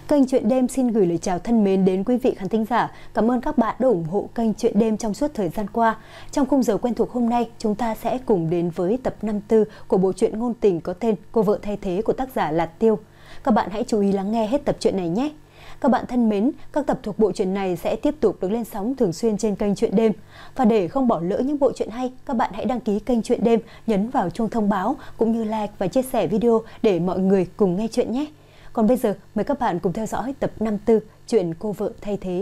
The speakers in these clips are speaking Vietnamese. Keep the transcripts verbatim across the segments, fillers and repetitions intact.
Kênh Chuyện Đêm xin gửi lời chào thân mến đến quý vị khán thính giả. Cảm ơn các bạn đã ủng hộ kênh Chuyện Đêm trong suốt thời gian qua. Trong khung giờ quen thuộc hôm nay, chúng ta sẽ cùng đến với tập năm mươi tư của bộ truyện ngôn tình có tên Cô vợ thay thế của tác giả Lạt Tiêu. Các bạn hãy chú ý lắng nghe hết tập truyện này nhé. Các bạn thân mến, các tập thuộc bộ truyện này sẽ tiếp tục được lên sóng thường xuyên trên kênh Chuyện Đêm. Và để không bỏ lỡ những bộ truyện hay, các bạn hãy đăng ký kênh Chuyện Đêm, nhấn vào chuông thông báo cũng như like và chia sẻ video để mọi người cùng nghe chuyện nhé. Còn bây giờ, mời các bạn cùng theo dõi tập năm mươi tư chuyện Cô vợ thay thế.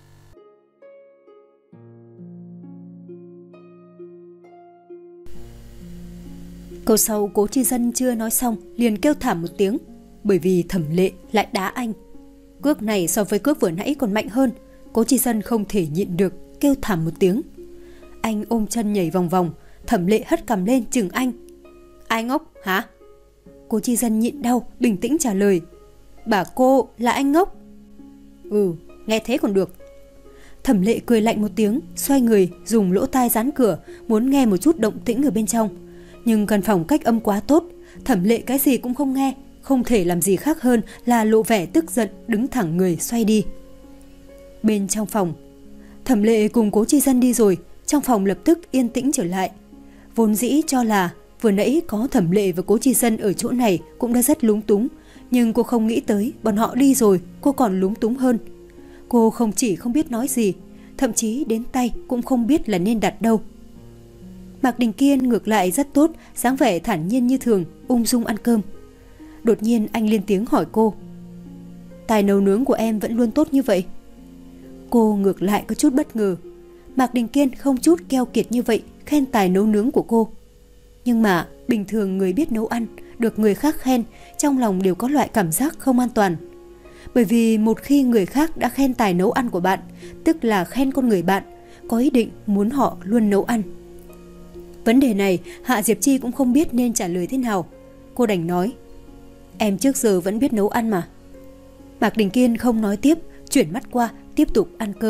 Câu sau Cố Chi Dân chưa nói xong liền kêu thảm một tiếng, bởi vì Thẩm Lệ lại đá anh. Cước này so với cước vừa nãy còn mạnh hơn. Cố Chi Dân không thể nhịn được, kêu thảm một tiếng. Anh ôm chân nhảy vòng vòng. Thẩm Lệ hất cằm lên chừng anh. Ai ngốc hả? Cố Chi Dân nhịn đau, bình tĩnh trả lời. Bà cô là anh ngốc. Ừ, nghe thế còn được. Thẩm Lệ cười lạnh một tiếng, xoay người dùng lỗ tai dán cửa, muốn nghe một chút động tĩnh ở bên trong. Nhưng căn phòng cách âm quá tốt, Thẩm Lệ cái gì cũng không nghe, không thể làm gì khác hơn là lộ vẻ tức giận, đứng thẳng người xoay đi. Bên trong phòng, Thẩm Lệ cùng Cố Chi Dân đi rồi, trong phòng lập tức yên tĩnh trở lại. Vốn dĩ cho là vừa nãy có Thẩm Lệ và Cố Chi Dân ở chỗ này cũng đã rất lúng túng, nhưng cô không nghĩ tới bọn họ đi rồi cô còn lúng túng hơn. Cô không chỉ không biết nói gì, thậm chí đến tay cũng không biết là nên đặt đâu. Mạc Đình Kiên ngược lại rất tốt, dáng vẻ thản nhiên như thường, ung dung ăn cơm. Đột nhiên anh lên tiếng hỏi cô. Tài nấu nướng của em vẫn luôn tốt như vậy? Cô ngược lại có chút bất ngờ. Mạc Đình Kiên không chút keo kiệt như vậy khen tài nấu nướng của cô. Nhưng mà bình thường người biết nấu ăn được người khác khen, trong lòng đều có loại cảm giác không an toàn. Bởi vì một khi người khác đã khen tài nấu ăn của bạn, tức là khen con người bạn, có ý định muốn họ luôn nấu ăn. Vấn đề này Hạ Diệp Chi cũng không biết nên trả lời thế nào. Cô đành nói, em trước giờ vẫn biết nấu ăn mà. Mạc Đình Kiên không nói tiếp, chuyển mắt qua tiếp tục ăn cơm.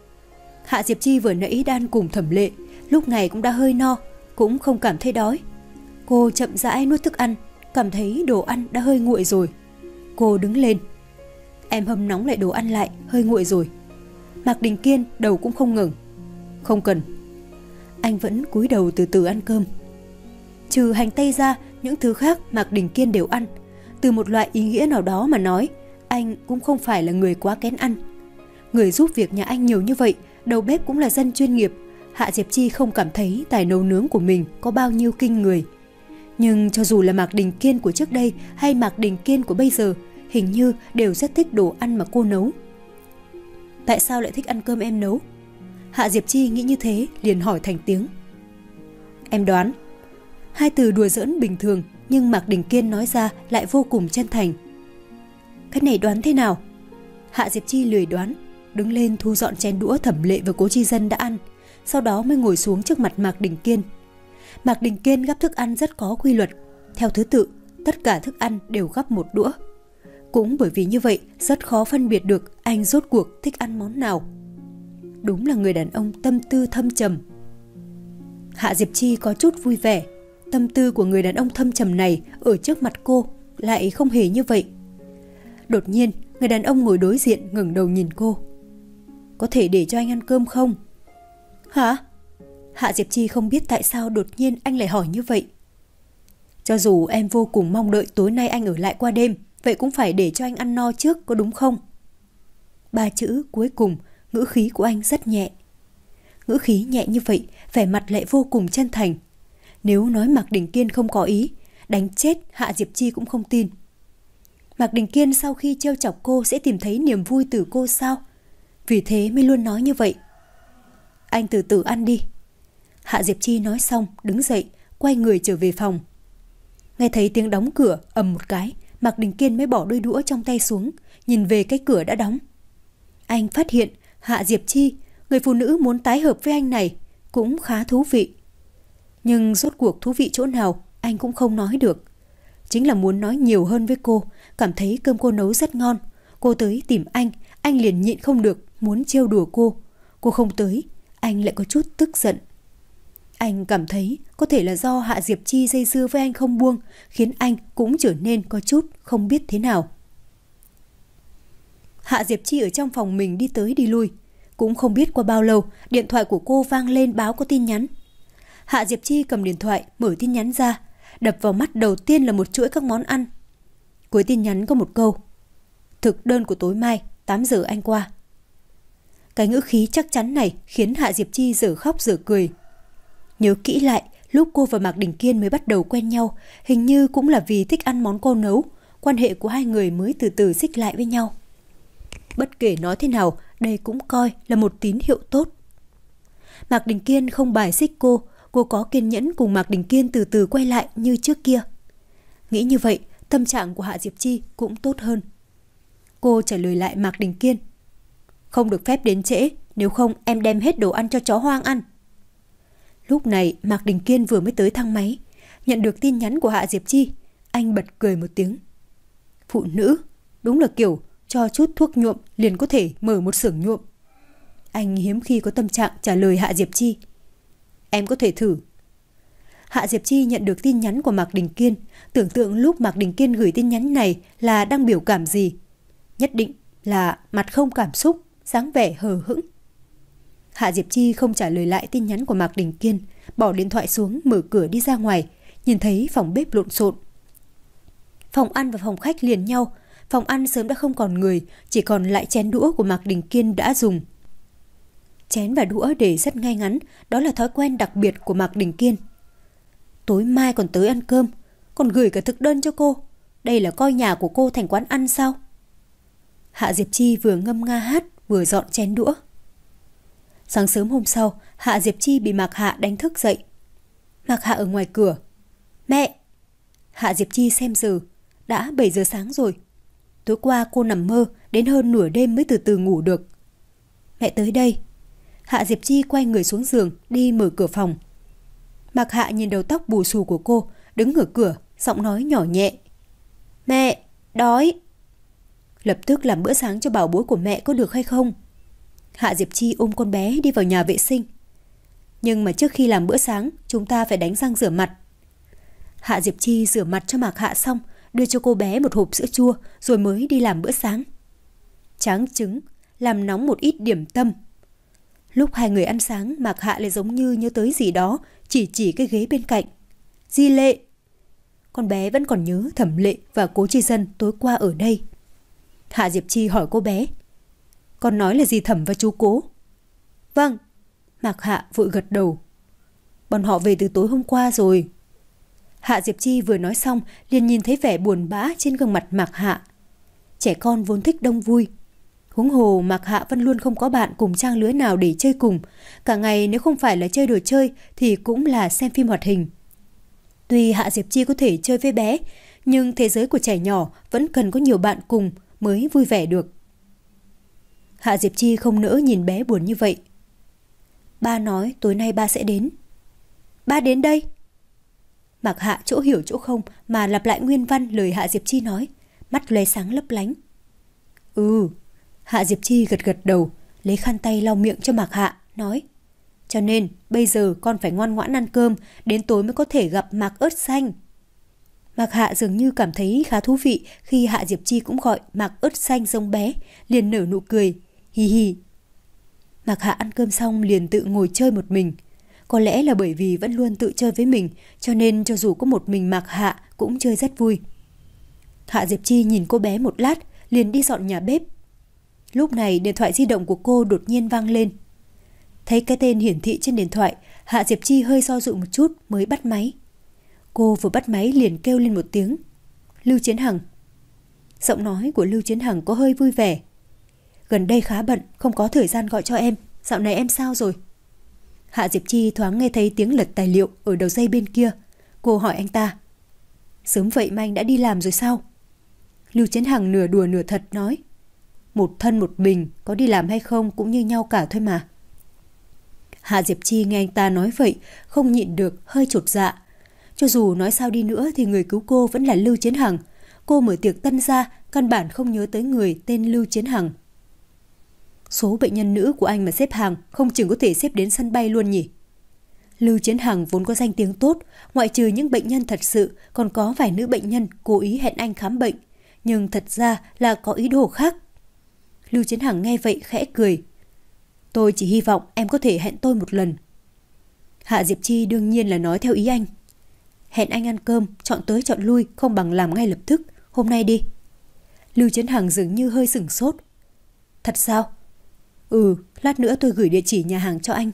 Hạ Diệp Chi vừa nãy đang cùng Thẩm Lệ, lúc này cũng đã hơi no, cũng không cảm thấy đói. Cô chậm rãi nuốt thức ăn, cảm thấy đồ ăn đã hơi nguội rồi. Cô đứng lên. Em hâm nóng lại đồ ăn lại, hơi nguội rồi. Mạc Đình Kiên đầu cũng không ngẩng. Không cần. Anh vẫn cúi đầu từ từ ăn cơm. Trừ hành tây ra, những thứ khác Mạc Đình Kiên đều ăn. Từ một loại ý nghĩa nào đó mà nói, anh cũng không phải là người quá kén ăn. Người giúp việc nhà anh nhiều như vậy, đầu bếp cũng là dân chuyên nghiệp. Hạ Diệp Chi không cảm thấy tài nấu nướng của mình có bao nhiêu kinh người. Nhưng cho dù là Mạc Đình Kiên của trước đây hay Mạc Đình Kiên của bây giờ, hình như đều rất thích đồ ăn mà cô nấu. Tại sao lại thích ăn cơm em nấu? Hạ Diệp Chi nghĩ như thế, liền hỏi thành tiếng. Em đoán. Hai từ đùa giỡn bình thường, nhưng Mạc Đình Kiên nói ra lại vô cùng chân thành. Cái này đoán thế nào? Hạ Diệp Chi lười đoán, đứng lên thu dọn chén đũa Thẩm Lệ và Cố Chi Dân đã ăn, sau đó mới ngồi xuống trước mặt Mạc Đình Kiên. Mạc Đình Kiên gắp thức ăn rất có quy luật, theo thứ tự, tất cả thức ăn đều gắp một đũa. Cũng bởi vì như vậy, rất khó phân biệt được anh rốt cuộc thích ăn món nào. Đúng là người đàn ông tâm tư thâm trầm. Hạ Diệp Chi có chút vui vẻ, tâm tư của người đàn ông thâm trầm này ở trước mặt cô lại không hề như vậy. Đột nhiên, người đàn ông ngồi đối diện ngẩng đầu nhìn cô. Có thể để cho anh ăn cơm không? Hả? Hạ Diệp Chi không biết tại sao đột nhiên anh lại hỏi như vậy. Cho dù em vô cùng mong đợi tối nay anh ở lại qua đêm, vậy cũng phải để cho anh ăn no trước, có đúng không? Ba chữ cuối cùng, ngữ khí của anh rất nhẹ. Ngữ khí nhẹ như vậy, vẻ mặt lại vô cùng chân thành. Nếu nói Mạc Đình Kiên không có ý, đánh chết Hạ Diệp Chi cũng không tin. Mạc Đình Kiên sau khi trêu chọc cô sẽ tìm thấy niềm vui từ cô sao? Vì thế mới luôn nói như vậy. Anh từ từ ăn đi. Hạ Diệp Chi nói xong, đứng dậy, quay người trở về phòng. Nghe thấy tiếng đóng cửa ầm một cái, Mạc Đình Kiên mới bỏ đôi đũa trong tay xuống, nhìn về cái cửa đã đóng. Anh phát hiện Hạ Diệp Chi, người phụ nữ muốn tái hợp với anh này, cũng khá thú vị. Nhưng rốt cuộc thú vị chỗ nào anh cũng không nói được. Chính là muốn nói nhiều hơn với cô, cảm thấy cơm cô nấu rất ngon. Cô tới tìm anh, anh liền nhịn không được, muốn trêu đùa cô. Cô không tới, anh lại có chút tức giận. Anh cảm thấy có thể là do Hạ Diệp Chi dây dưa với anh không buông, khiến anh cũng trở nên có chút không biết thế nào. Hạ Diệp Chi ở trong phòng mình đi tới đi lui. Cũng không biết qua bao lâu, điện thoại của cô vang lên báo có tin nhắn. Hạ Diệp Chi cầm điện thoại, mở tin nhắn ra. Đập vào mắt đầu tiên là một chuỗi các món ăn. Cuối tin nhắn có một câu: thực đơn của tối mai, tám giờ anh qua. Cái ngữ khí chắc chắn này khiến Hạ Diệp Chi dở khóc dở cười. Nhớ kỹ lại, lúc cô và Mạc Đình Kiên mới bắt đầu quen nhau, hình như cũng là vì thích ăn món cô nấu, quan hệ của hai người mới từ từ xích lại với nhau. Bất kể nói thế nào, đây cũng coi là một tín hiệu tốt. Mạc Đình Kiên không bài xích cô, cô có kiên nhẫn cùng Mạc Đình Kiên từ từ quay lại như trước kia. Nghĩ như vậy, tâm trạng của Hạ Diệp Chi cũng tốt hơn. Cô trả lời lại Mạc Đình Kiên: không được phép đến trễ, nếu không em đem hết đồ ăn cho chó hoang ăn. Lúc này Mạc Đình Kiên vừa mới tới thang máy, nhận được tin nhắn của Hạ Diệp Chi, anh bật cười một tiếng. Phụ nữ, đúng là kiểu cho chút thuốc nhuộm liền có thể mở một xưởng nhuộm. Anh hiếm khi có tâm trạng trả lời Hạ Diệp Chi. Em có thể thử. Hạ Diệp Chi nhận được tin nhắn của Mạc Đình Kiên, tưởng tượng lúc Mạc Đình Kiên gửi tin nhắn này là đang biểu cảm gì. Nhất định là mặt không cảm xúc, dáng vẻ hờ hững. Hạ Diệp Chi không trả lời lại tin nhắn của Mạc Đình Kiên, bỏ điện thoại xuống, mở cửa đi ra ngoài, nhìn thấy phòng bếp lộn xộn. Phòng ăn và phòng khách liền nhau, phòng ăn sớm đã không còn người, chỉ còn lại chén đũa của Mạc Đình Kiên đã dùng. Chén và đũa để rất ngay ngắn, đó là thói quen đặc biệt của Mạc Đình Kiên. Tối mai còn tới ăn cơm, còn gửi cả thực đơn cho cô. Đây là coi nhà của cô thành quán ăn sao? Hạ Diệp Chi vừa ngâm nga hát, vừa dọn chén đũa. Sáng sớm hôm sau, Hạ Diệp Chi bị Mạc Hạ đánh thức dậy. Mạc Hạ ở ngoài cửa. Mẹ! Hạ Diệp Chi xem giờ, đã bảy giờ sáng rồi. Tối qua cô nằm mơ, đến hơn nửa đêm mới từ từ ngủ được. Mẹ tới đây. Hạ Diệp Chi quay người xuống giường, đi mở cửa phòng. Mạc Hạ nhìn đầu tóc bù xù của cô, đứng ở cửa, giọng nói nhỏ nhẹ. Mẹ, đói. Lập tức làm bữa sáng cho bảo bối của mẹ có được hay không? Hạ Diệp Chi ôm con bé đi vào nhà vệ sinh. Nhưng mà trước khi làm bữa sáng, chúng ta phải đánh răng rửa mặt. Hạ Diệp Chi rửa mặt cho Mạc Hạ xong, đưa cho cô bé một hộp sữa chua rồi mới đi làm bữa sáng. Tráng trứng, làm nóng một ít điểm tâm. Lúc hai người ăn sáng, Mạc Hạ lại giống như nhớ tới gì đó, chỉ chỉ cái ghế bên cạnh. Di Lệ. Con bé vẫn còn nhớ Thẩm Lệ và Cố Chi Dân tối qua ở đây. Hạ Diệp Chi hỏi cô bé. Con nói là gì Thẩm và chú Cố? Vâng. Mạc Hạ vội gật đầu. Bọn họ về từ tối hôm qua rồi. Hạ Diệp Chi vừa nói xong liền nhìn thấy vẻ buồn bã trên gương mặt Mạc Hạ. Trẻ con vốn thích đông vui. Huống hồ Mạc Hạ vẫn luôn không có bạn cùng trang lứa nào để chơi cùng. Cả ngày nếu không phải là chơi đồ chơi thì cũng là xem phim hoạt hình. Tuy Hạ Diệp Chi có thể chơi với bé, nhưng thế giới của trẻ nhỏ vẫn cần có nhiều bạn cùng mới vui vẻ được. Hạ Diệp Chi không nỡ nhìn bé buồn như vậy. Ba nói tối nay ba sẽ đến. Ba đến đây? Mạc Hạ chỗ hiểu chỗ không mà lặp lại nguyên văn lời Hạ Diệp Chi nói, mắt lóe sáng lấp lánh. Ừ. Hạ Diệp Chi gật gật đầu, lấy khăn tay lau miệng cho Mạc Hạ, nói. Cho nên bây giờ con phải ngoan ngoãn ăn cơm, đến tối mới có thể gặp Mạc Ớt Xanh. Mạc Hạ dường như cảm thấy khá thú vị khi Hạ Diệp Chi cũng gọi Mạc Ớt Xanh giống bé, liền nở nụ cười, hi hi. Mạc Hạ ăn cơm xong liền tự ngồi chơi một mình. Có lẽ là bởi vì vẫn luôn tự chơi với mình, cho nên cho dù có một mình Mạc Hạ cũng chơi rất vui. Hạ Diệp Chi nhìn cô bé một lát, liền đi dọn nhà bếp. Lúc này điện thoại di động của cô đột nhiên vang lên. Thấy cái tên hiển thị trên điện thoại, Hạ Diệp Chi hơi do dự một chút mới bắt máy. Cô vừa bắt máy liền kêu lên một tiếng. Lưu Chiến Hằng. Giọng nói của Lưu Chiến Hằng có hơi vui vẻ. Gần đây khá bận, không có thời gian gọi cho em. Dạo này em sao rồi? Hạ Diệp Chi thoáng nghe thấy tiếng lật tài liệu ở đầu dây bên kia. Cô hỏi anh ta. Sớm vậy mà anh đã đi làm rồi sao? Lưu Chiến Hằng nửa đùa nửa thật nói. Một thân một mình, có đi làm hay không cũng như nhau cả thôi mà. Hạ Diệp Chi nghe anh ta nói vậy, không nhịn được, hơi chột dạ. Cho dù nói sao đi nữa thì người cứu cô vẫn là Lưu Chiến Hằng. Cô mở tiệc tân ra, căn bản không nhớ tới người tên Lưu Chiến Hằng. Số bệnh nhân nữ của anh mà xếp hàng không chừng có thể xếp đến sân bay luôn nhỉ. Lưu Chiến Hằng vốn có danh tiếng tốt, ngoại trừ những bệnh nhân thật sự, còn có vài nữ bệnh nhân cố ý hẹn anh khám bệnh, nhưng thật ra là có ý đồ khác. Lưu Chiến Hằng nghe vậy khẽ cười. Tôi chỉ hy vọng em có thể hẹn tôi một lần. Hạ Diệp Chi đương nhiên là nói theo ý anh. Hẹn anh ăn cơm, chọn tới chọn lui không bằng làm ngay lập tức. Hôm nay đi. Lưu Chiến Hằng dường như hơi sửng sốt. Thật sao? Ừ, lát nữa tôi gửi địa chỉ nhà hàng cho anh.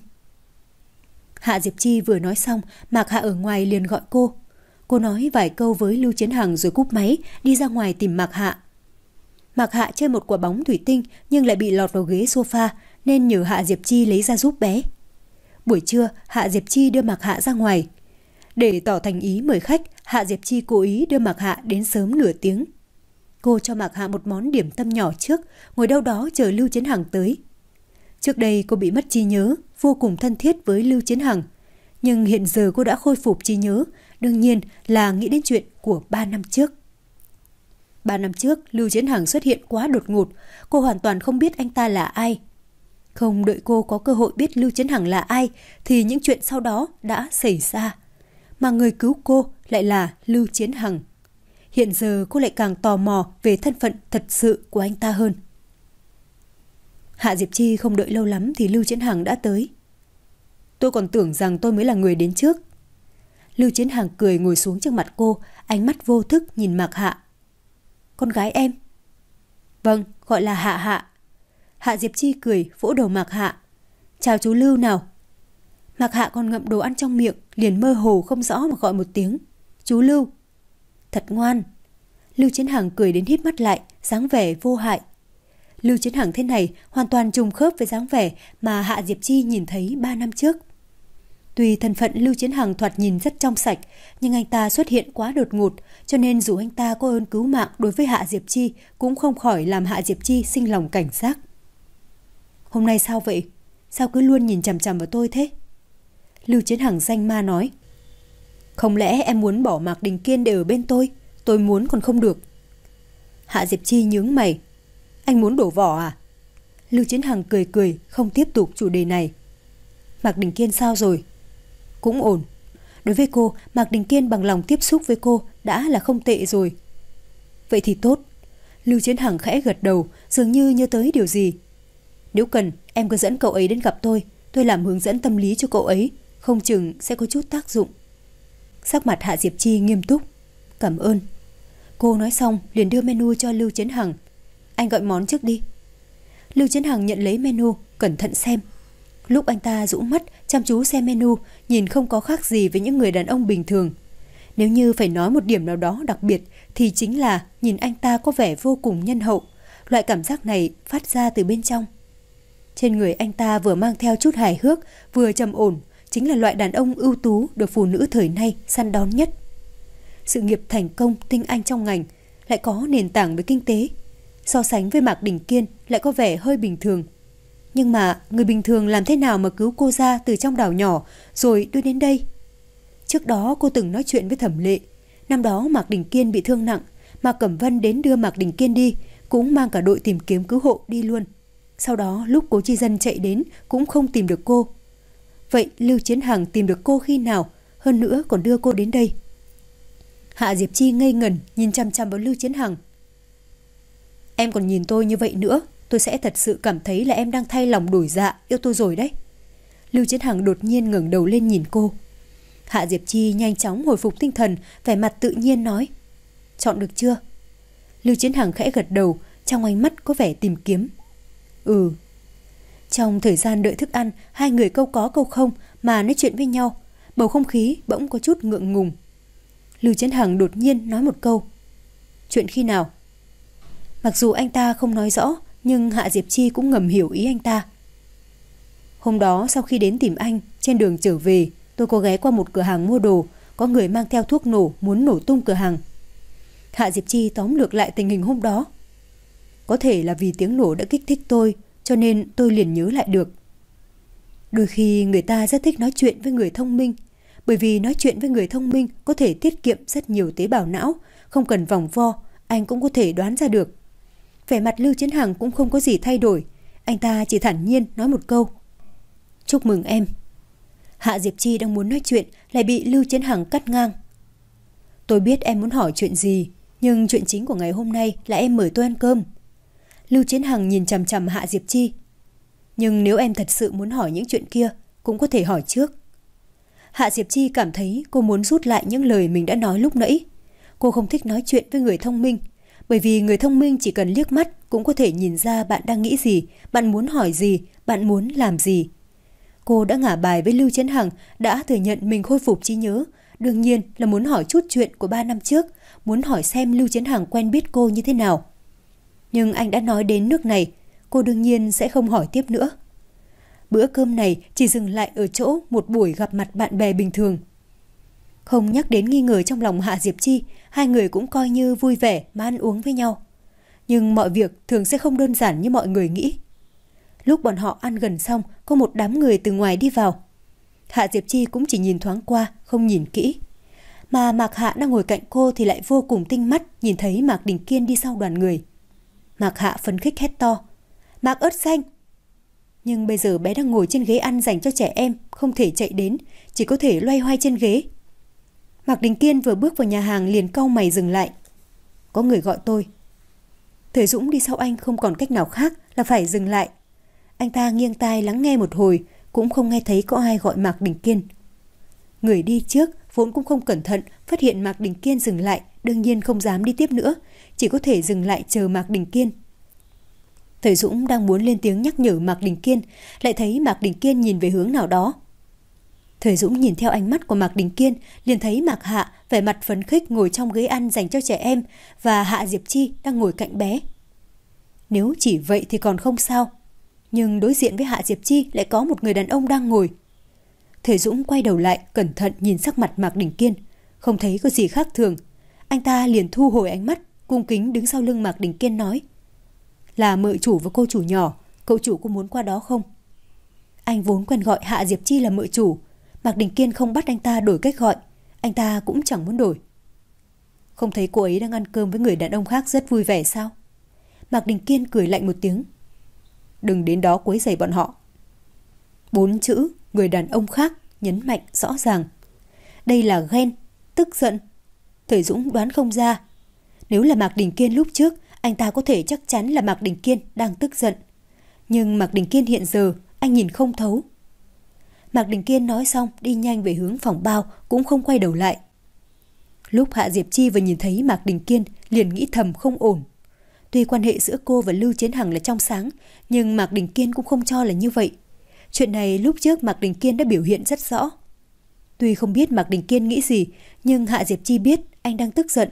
Hạ Diệp Chi vừa nói xong, Mạc Hạ ở ngoài liền gọi cô. Cô nói vài câu với Lưu Chiến Hằng rồi cúp máy, đi ra ngoài tìm Mạc Hạ. Mạc Hạ chơi một quả bóng thủy tinh nhưng lại bị lọt vào ghế sofa nên nhờ Hạ Diệp Chi lấy ra giúp bé. Buổi trưa, Hạ Diệp Chi đưa Mạc Hạ ra ngoài. Để tỏ thành ý mời khách, Hạ Diệp Chi cố ý đưa Mạc Hạ đến sớm nửa tiếng. Cô cho Mạc Hạ một món điểm tâm nhỏ trước, ngồi đâu đó chờ Lưu Chiến Hằng tới. Trước đây cô bị mất trí nhớ, vô cùng thân thiết với Lưu Chiến Hằng. Nhưng hiện giờ cô đã khôi phục trí nhớ, đương nhiên là nghĩ đến chuyện của ba năm trước. Ba năm trước, Lưu Chiến Hằng xuất hiện quá đột ngột, cô hoàn toàn không biết anh ta là ai. Không đợi cô có cơ hội biết Lưu Chiến Hằng là ai, thì những chuyện sau đó đã xảy ra. Mà người cứu cô lại là Lưu Chiến Hằng. Hiện giờ cô lại càng tò mò về thân phận thật sự của anh ta hơn. Hạ Diệp Chi không đợi lâu lắm thì Lưu Chiến Hằng đã tới. Tôi còn tưởng rằng tôi mới là người đến trước. Lưu Chiến Hằng cười ngồi xuống trước mặt cô, ánh mắt vô thức nhìn Mạc Hạ. Con gái em? Vâng, gọi là Hạ Hạ. Hạ Diệp Chi cười vỗ đầu Mạc Hạ. Chào chú Lưu nào. Mạc Hạ còn ngậm đồ ăn trong miệng, liền mơ hồ không rõ mà gọi một tiếng. Chú Lưu. Thật ngoan. Lưu Chiến Hằng cười đến híp mắt lại, dáng vẻ vô hại. Lưu Chiến Hằng thế này hoàn toàn trùng khớp với dáng vẻ mà Hạ Diệp Chi nhìn thấy ba năm trước. Tuy thân phận Lưu Chiến Hằng thoạt nhìn rất trong sạch, nhưng anh ta xuất hiện quá đột ngột, cho nên dù anh ta có ơn cứu mạng đối với Hạ Diệp Chi cũng không khỏi làm Hạ Diệp Chi sinh lòng cảnh giác. Hôm nay sao vậy? Sao cứ luôn nhìn chằm chằm vào tôi thế? Lưu Chiến Hằng danh ma nói. Không lẽ em muốn bỏ Mạc Đình Kiên để ở bên tôi? Tôi muốn còn không được. Hạ Diệp Chi nhướng mày. Anh muốn đổ vỏ à? Lưu Chiến Hằng cười cười, không tiếp tục chủ đề này. Mạc Đình Kiên sao rồi? Cũng ổn. Đối với cô, Mạc Đình Kiên bằng lòng tiếp xúc với cô đã là không tệ rồi. Vậy thì tốt. Lưu Chiến Hằng khẽ gật đầu, dường như nhớ tới điều gì. Nếu cần, em cứ dẫn cậu ấy đến gặp tôi. Tôi làm hướng dẫn tâm lý cho cậu ấy, không chừng sẽ có chút tác dụng. Sắc mặt Hạ Diệp Chi nghiêm túc. Cảm ơn. Cô nói xong liền đưa menu cho Lưu Chiến Hằng. Anh gọi món trước đi. Lưu Chiến Hằng nhận lấy menu, cẩn thận xem. Lúc anh ta rũ mắt chăm chú xem menu, nhìn không có khác gì với những người đàn ông bình thường. Nếu như phải nói một điểm nào đó đặc biệt thì chính là nhìn anh ta có vẻ vô cùng nhân hậu. Loại cảm giác này phát ra từ bên trong. Trên người anh ta vừa mang theo chút hài hước, vừa trầm ổn, chính là loại đàn ông ưu tú được phụ nữ thời nay săn đón nhất. Sự nghiệp thành công tinh anh trong ngành, lại có nền tảng về kinh tế. So sánh với Mạc Đình Kiên lại có vẻ hơi bình thường. Nhưng mà người bình thường làm thế nào mà cứu cô ra từ trong đảo nhỏ rồi đưa đến đây? Trước đó cô từng nói chuyện với Thẩm Lệ. Năm đó Mạc Đình Kiên bị thương nặng, Mạc Cẩm Vân đến đưa Mạc Đình Kiên đi, cũng mang cả đội tìm kiếm cứu hộ đi luôn. Sau đó lúc Cố Chi Dân chạy đến cũng không tìm được cô. Vậy Lưu Chiến Hằng tìm được cô khi nào? Hơn nữa còn đưa cô đến đây. Hạ Diệp Chi ngây ngẩn nhìn chăm chăm vào Lưu Chiến Hằng. Em còn nhìn tôi như vậy nữa, tôi sẽ thật sự cảm thấy là em đang thay lòng đổi dạ yêu tôi rồi đấy. Lưu Chiến Hằng đột nhiên ngẩng đầu lên nhìn cô. Hạ Diệp Chi nhanh chóng hồi phục tinh thần, vẻ mặt tự nhiên nói. Chọn được chưa? Lưu Chiến Hằng khẽ gật đầu, trong ánh mắt có vẻ tìm kiếm. Ừ. Trong thời gian đợi thức ăn, hai người câu có câu không mà nói chuyện với nhau. Bầu không khí bỗng có chút ngượng ngùng. Lưu Chiến Hằng đột nhiên nói một câu. Chuyện khi nào? Mặc dù anh ta không nói rõ, nhưng Hạ Diệp Chi cũng ngầm hiểu ý anh ta. Hôm đó sau khi đến tìm anh, trên đường trở về, tôi có ghé qua một cửa hàng mua đồ, có người mang theo thuốc nổ muốn nổ tung cửa hàng. Hạ Diệp Chi tóm lược lại tình hình hôm đó. Có thể là vì tiếng nổ đã kích thích tôi, cho nên tôi liền nhớ lại được. Đôi khi người ta rất thích nói chuyện với người thông minh, bởi vì nói chuyện với người thông minh có thể tiết kiệm rất nhiều tế bào não, không cần vòng vo, anh cũng có thể đoán ra được. Vẻ mặt Lưu Chiến Hằng cũng không có gì thay đổi, anh ta chỉ thản nhiên nói một câu. Chúc mừng em. Hạ Diệp Chi đang muốn nói chuyện lại bị Lưu Chiến Hằng cắt ngang. Tôi biết em muốn hỏi chuyện gì, nhưng chuyện chính của ngày hôm nay là em mời tôi ăn cơm. Lưu Chiến Hằng nhìn chằm chằm Hạ Diệp Chi. Nhưng nếu em thật sự muốn hỏi những chuyện kia, cũng có thể hỏi trước. Hạ Diệp Chi cảm thấy cô muốn rút lại những lời mình đã nói lúc nãy. Cô không thích nói chuyện với người thông minh, bởi vì người thông minh chỉ cần liếc mắt cũng có thể nhìn ra bạn đang nghĩ gì, bạn muốn hỏi gì, bạn muốn làm gì. Cô đã ngả bài với Lưu Chiến Hằng, đã thừa nhận mình khôi phục trí nhớ. Đương nhiên là muốn hỏi chút chuyện của ba năm trước, muốn hỏi xem Lưu Chiến Hằng quen biết cô như thế nào. Nhưng anh đã nói đến nước này, cô đương nhiên sẽ không hỏi tiếp nữa. Bữa cơm này chỉ dừng lại ở chỗ một buổi gặp mặt bạn bè bình thường. Không nhắc đến nghi ngờ trong lòng Hạ Diệp Chi, hai người cũng coi như vui vẻ mà ăn uống với nhau. Nhưng mọi việc thường sẽ không đơn giản như mọi người nghĩ. Lúc bọn họ ăn gần xong, có một đám người từ ngoài đi vào. Hạ Diệp Chi cũng chỉ nhìn thoáng qua, không nhìn kỹ. Mà Mạc Hạ đang ngồi cạnh cô thì lại vô cùng tinh mắt nhìn thấy Mạc Đình Kiên đi sau đoàn người. Mạc Hạ phấn khích hét to: "Mạc Ớt Xanh!" Nhưng bây giờ bé đang ngồi trên ghế ăn dành cho trẻ em, không thể chạy đến, chỉ có thể loay hoay trên ghế. Mạc Đình Kiên vừa bước vào nhà hàng liền cau mày dừng lại. Có người gọi tôi. Thời Dũng đi sau anh không còn cách nào khác là phải dừng lại. Anh ta nghiêng tai lắng nghe một hồi, cũng không nghe thấy có ai gọi Mạc Đình Kiên. Người đi trước vốn cũng không cẩn thận, phát hiện Mạc Đình Kiên dừng lại, đương nhiên không dám đi tiếp nữa, chỉ có thể dừng lại chờ Mạc Đình Kiên. Thời Dũng đang muốn lên tiếng nhắc nhở Mạc Đình Kiên, lại thấy Mạc Đình Kiên nhìn về hướng nào đó. Thời Dũng nhìn theo ánh mắt của Mạc Đình Kiên, liền thấy Mạc Hạ vẻ mặt phấn khích ngồi trong ghế ăn dành cho trẻ em và Hạ Diệp Chi đang ngồi cạnh bé. Nếu chỉ vậy thì còn không sao, nhưng đối diện với Hạ Diệp Chi lại có một người đàn ông đang ngồi. Thời Dũng quay đầu lại cẩn thận nhìn sắc mặt Mạc Đình Kiên, không thấy có gì khác thường. Anh ta liền thu hồi ánh mắt, cung kính đứng sau lưng Mạc Đình Kiên nói: "Là mợ chủ và cô chủ nhỏ, cậu chủ có muốn qua đó không?" Anh vốn quen gọi Hạ Diệp Chi là mợ chủ, Mạc Đình Kiên không bắt anh ta đổi cách gọi, anh ta cũng chẳng muốn đổi. Không thấy cô ấy đang ăn cơm với người đàn ông khác rất vui vẻ sao? Mạc Đình Kiên cười lạnh một tiếng. Đừng đến đó quấy rầy bọn họ. Bốn chữ người đàn ông khác nhấn mạnh rõ ràng. Đây là ghen, tức giận. Thời Dũng đoán không ra. Nếu là Mạc Đình Kiên lúc trước, anh ta có thể chắc chắn là Mạc Đình Kiên đang tức giận. Nhưng Mạc Đình Kiên hiện giờ, anh nhìn không thấu. Mạc Đình Kiên nói xong đi nhanh về hướng phòng bao, cũng không quay đầu lại. Lúc Hạ Diệp Chi vừa nhìn thấy Mạc Đình Kiên liền nghĩ thầm không ổn. Tuy quan hệ giữa cô và Lưu Chiến Hằng là trong sáng, nhưng Mạc Đình Kiên cũng không cho là như vậy. Chuyện này lúc trước Mạc Đình Kiên đã biểu hiện rất rõ. Tuy không biết Mạc Đình Kiên nghĩ gì, nhưng Hạ Diệp Chi biết anh đang tức giận.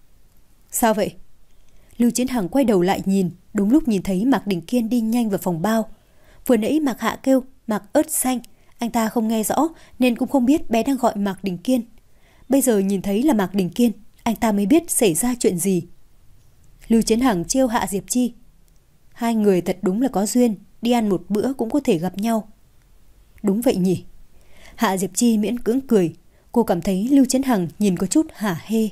Sao vậy? Lưu Chiến Hằng quay đầu lại nhìn, đúng lúc nhìn thấy Mạc Đình Kiên đi nhanh vào phòng bao. Vừa nãy Mạc Hạ kêu Mạc Ớt Xanh, anh ta không nghe rõ nên cũng không biết bé đang gọi Mạc Đình Kiên. Bây giờ nhìn thấy là Mạc Đình Kiên, anh ta mới biết xảy ra chuyện gì. Lưu Chiến Hằng trêu Hạ Diệp Chi. Hai người thật đúng là có duyên, đi ăn một bữa cũng có thể gặp nhau. Đúng vậy nhỉ? Hạ Diệp Chi miễn cưỡng cười, cô cảm thấy Lưu Chiến Hằng nhìn có chút hả hê.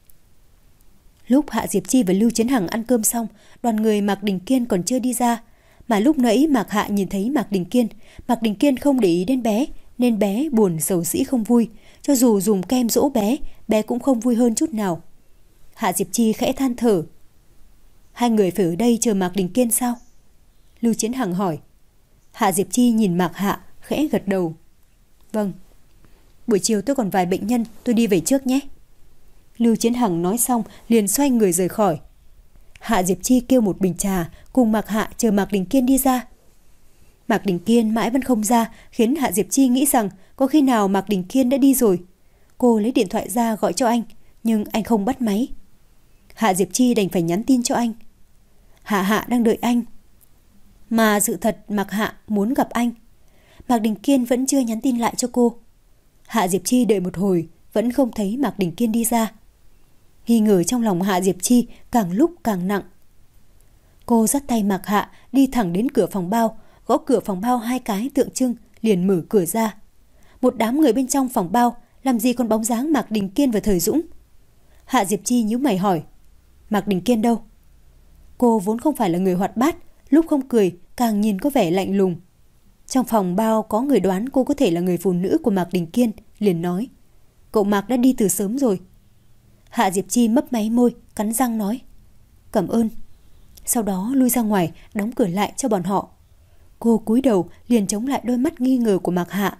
Lúc Hạ Diệp Chi và Lưu Chiến Hằng ăn cơm xong, đoàn người Mạc Đình Kiên còn chưa đi ra. Mà lúc nãy Mạc Hạ nhìn thấy Mạc Đình Kiên, Mạc Đình Kiên không để ý đến bé, nên bé buồn rầu rĩ không vui. Cho dù dùng kem dỗ bé, bé cũng không vui hơn chút nào. Hạ Diệp Chi khẽ than thở. Hai người phải ở đây chờ Mạc Đình Kiên sao? Lưu Chiến Hằng hỏi. Hạ Diệp Chi nhìn Mạc Hạ, khẽ gật đầu. Vâng. Buổi chiều tôi còn vài bệnh nhân, tôi đi về trước nhé. Lưu Chiến Hằng nói xong liền xoay người rời khỏi. Hạ Diệp Chi kêu một bình trà, cùng Mạc Hạ chờ Mạc Đình Kiên đi ra. Mạc Đình Kiên mãi vẫn không ra, khiến Hạ Diệp Chi nghĩ rằng có khi nào Mạc Đình Kiên đã đi rồi. Cô lấy điện thoại ra gọi cho anh, nhưng anh không bắt máy. Hạ Diệp Chi đành phải nhắn tin cho anh. Hạ Hạ đang đợi anh. Mà sự thật Mạc Hạ muốn gặp anh. Mạc Đình Kiên vẫn chưa nhắn tin lại cho cô. Hạ Diệp Chi đợi một hồi, vẫn không thấy Mạc Đình Kiên đi ra. Nghi ngờ trong lòng Hạ Diệp Chi càng lúc càng nặng. Cô dắt tay Mạc Hạ đi thẳng đến cửa phòng bao, gõ cửa phòng bao hai cái tượng trưng, liền mở cửa ra. Một đám người bên trong phòng bao, làm gì còn bóng dáng Mạc Đình Kiên và Thời Dũng. Hạ Diệp Chi nhíu mày hỏi. Mạc Đình Kiên đâu? Cô vốn không phải là người hoạt bát, lúc không cười càng nhìn có vẻ lạnh lùng. Trong phòng bao có người đoán cô có thể là người phụ nữ của Mạc Đình Kiên, liền nói. Cậu Mạc đã đi từ sớm rồi. Hạ Diệp Chi mấp máy môi, cắn răng nói. Cảm ơn. sau đó lui ra ngoài đóng cửa lại cho bọn họ. Cô cúi đầu liền chống lại đôi mắt nghi ngờ của Mạc Hạ.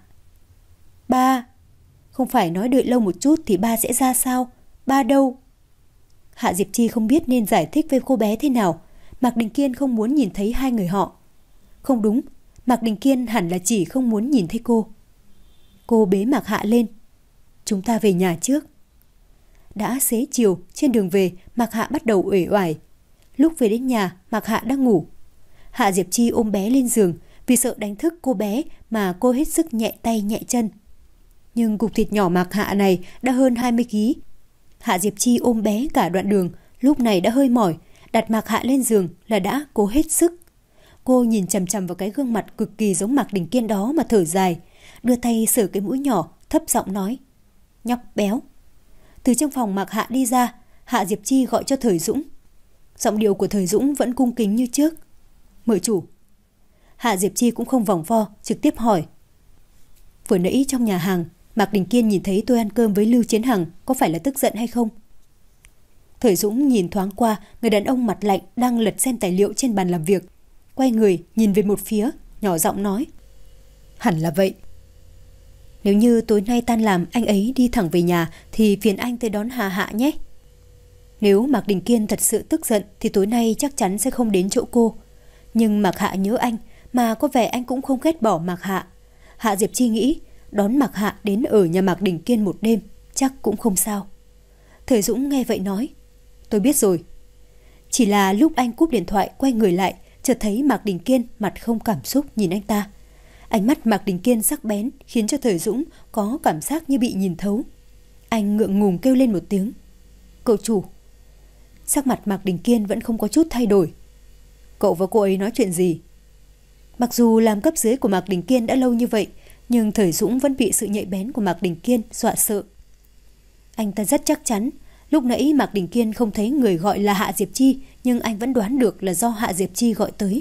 Ba, không phải nói đợi lâu một chút thì ba sẽ ra sao? Ba đâu? Hạ Diệp Chi không biết nên giải thích với cô bé thế nào. Mạc Đình Kiên không muốn nhìn thấy hai người họ. Không đúng, Mạc Đình Kiên hẳn là chỉ không muốn nhìn thấy cô. Cô bế Mạc Hạ lên. Chúng ta về nhà trước. Đã xế chiều, trên đường về, Mạc Hạ bắt đầu uể oải. Lúc về đến nhà, Mạc Hạ đang ngủ. Hạ Diệp Chi ôm bé lên giường, vì sợ đánh thức cô bé mà cô hết sức nhẹ tay nhẹ chân. Nhưng cục thịt nhỏ Mạc Hạ này đã hơn hai mươi ki lô gam. Hạ Diệp Chi ôm bé cả đoạn đường, lúc này đã hơi mỏi, đặt Mạc Hạ lên giường là đã cố hết sức. Cô nhìn chằm chằm vào cái gương mặt cực kỳ giống Mạc Đình Kiên đó mà thở dài, đưa tay sờ cái mũi nhỏ, thấp giọng nói: Nhóc béo. Từ trong phòng Mạc Hạ đi ra, Hạ Diệp Chi gọi cho Thời Dũng. Giọng điệu của Thời Dũng vẫn cung kính như trước. Mời chủ. Hạ Diệp Chi cũng không vòng vo, trực tiếp hỏi. Vừa nãy trong nhà hàng, Mạc Đình Kiên nhìn thấy tôi ăn cơm với Lưu Chiến Hằng, có phải là tức giận hay không? Thời Dũng nhìn thoáng qua người đàn ông mặt lạnh đang lật xem tài liệu trên bàn làm việc, quay người nhìn về một phía, nhỏ giọng nói: Hẳn là vậy. Nếu như tối nay tan làm anh ấy đi thẳng về nhà thì phiền anh tới đón Hà Hạ nhé. Nếu Mạc Đình Kiên thật sự tức giận thì tối nay chắc chắn sẽ không đến chỗ cô. Nhưng Mạc Hạ nhớ anh, mà có vẻ anh cũng không ghét bỏ Mạc Hạ. Hạ Diệp Chi nghĩ đón Mạc Hạ đến ở nhà Mạc Đình Kiên một đêm chắc cũng không sao. Thời Dũng nghe vậy nói: Tôi biết rồi. Chỉ là lúc anh cúp điện thoại quay người lại, chợt thấy Mạc Đình Kiên mặt không cảm xúc nhìn anh ta. Ánh mắt Mạc Đình Kiên sắc bén khiến cho Thời Dũng có cảm giác như bị nhìn thấu. Anh ngượng ngùng kêu lên một tiếng: Cậu chủ. Sắc mặt Mạc Đình Kiên vẫn không có chút thay đổi. Cậu và cô ấy nói chuyện gì? Mặc dù làm cấp dưới của Mạc Đình Kiên đã lâu như vậy, nhưng Thời Dũng vẫn bị sự nhạy bén của Mạc Đình Kiên dọa sợ. Anh ta rất chắc chắn, lúc nãy Mạc Đình Kiên không thấy người gọi là Hạ Diệp Chi, nhưng anh vẫn đoán được là do Hạ Diệp Chi gọi tới.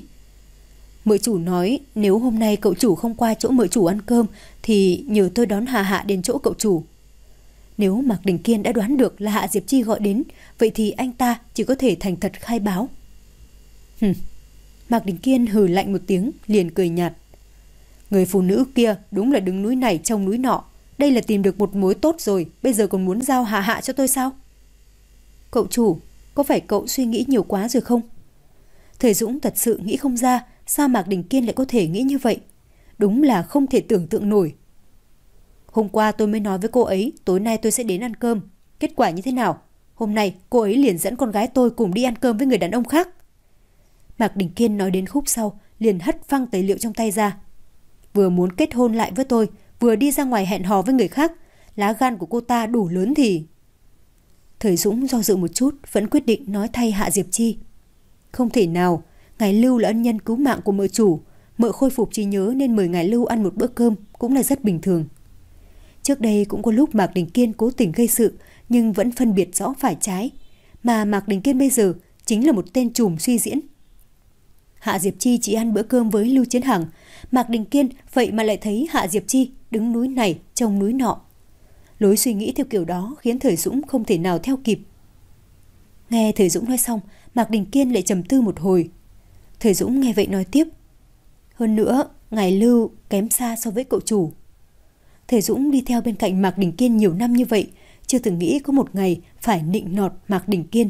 Mợ chủ nói nếu hôm nay cậu chủ không qua chỗ mợ chủ ăn cơm thì nhờ tôi đón Hà Hạ đến chỗ cậu chủ. Nếu Mạc Đình Kiên đã đoán được là Hạ Diệp Chi gọi đến, vậy thì anh ta chỉ có thể thành thật khai báo. Hừm. Mạc Đình Kiên hừ lạnh một tiếng, liền cười nhạt. Người phụ nữ kia đúng là đứng núi này trông núi nọ. Đây là tìm được một mối tốt rồi, bây giờ còn muốn giao Hà Hạ cho tôi sao? Cậu chủ, có phải cậu suy nghĩ nhiều quá rồi không? Thời Dũng thật sự nghĩ không ra sao Mạc Đình Kiên lại có thể nghĩ như vậy. Đúng là không thể tưởng tượng nổi. Hôm qua tôi mới nói với cô ấy tối nay tôi sẽ đến ăn cơm. Kết quả như thế nào? Hôm nay cô ấy liền dẫn con gái tôi cùng đi ăn cơm với người đàn ông khác. Mạc Đình Kiên nói đến khúc sau, liền hất văng tài liệu trong tay ra. Vừa muốn kết hôn lại với tôi, vừa đi ra ngoài hẹn hò với người khác. Lá gan của cô ta đủ lớn thì... Thời Dũng do dự một chút, vẫn quyết định nói thay Hạ Diệp Chi. Không thể nào, ngài Lưu là ân nhân cứu mạng của mợ chủ. Mợ khôi phục trí nhớ nên mời ngài Lưu ăn một bữa cơm cũng là rất bình thường. Trước đây cũng có lúc Mạc Đình Kiên cố tình gây sự, nhưng vẫn phân biệt rõ phải trái. Mà Mạc Đình Kiên bây giờ chính là một tên trùm suy diễn. Hạ Diệp Chi chỉ ăn bữa cơm với Lưu Chiến Hằng, Mạc Đình Kiên vậy mà lại thấy Hạ Diệp Chi đứng núi này trông núi nọ. Lối suy nghĩ theo kiểu đó khiến Thời Dũng không thể nào theo kịp. Nghe Thời Dũng nói xong, Mạc Đình Kiên lại trầm tư một hồi. Thời Dũng nghe vậy nói tiếp. Hơn nữa, ngài Lưu kém xa so với cậu chủ. Thời Dũng đi theo bên cạnh Mạc Đình Kiên nhiều năm như vậy, chưa từng nghĩ có một ngày phải nịnh nọt Mạc Đình Kiên.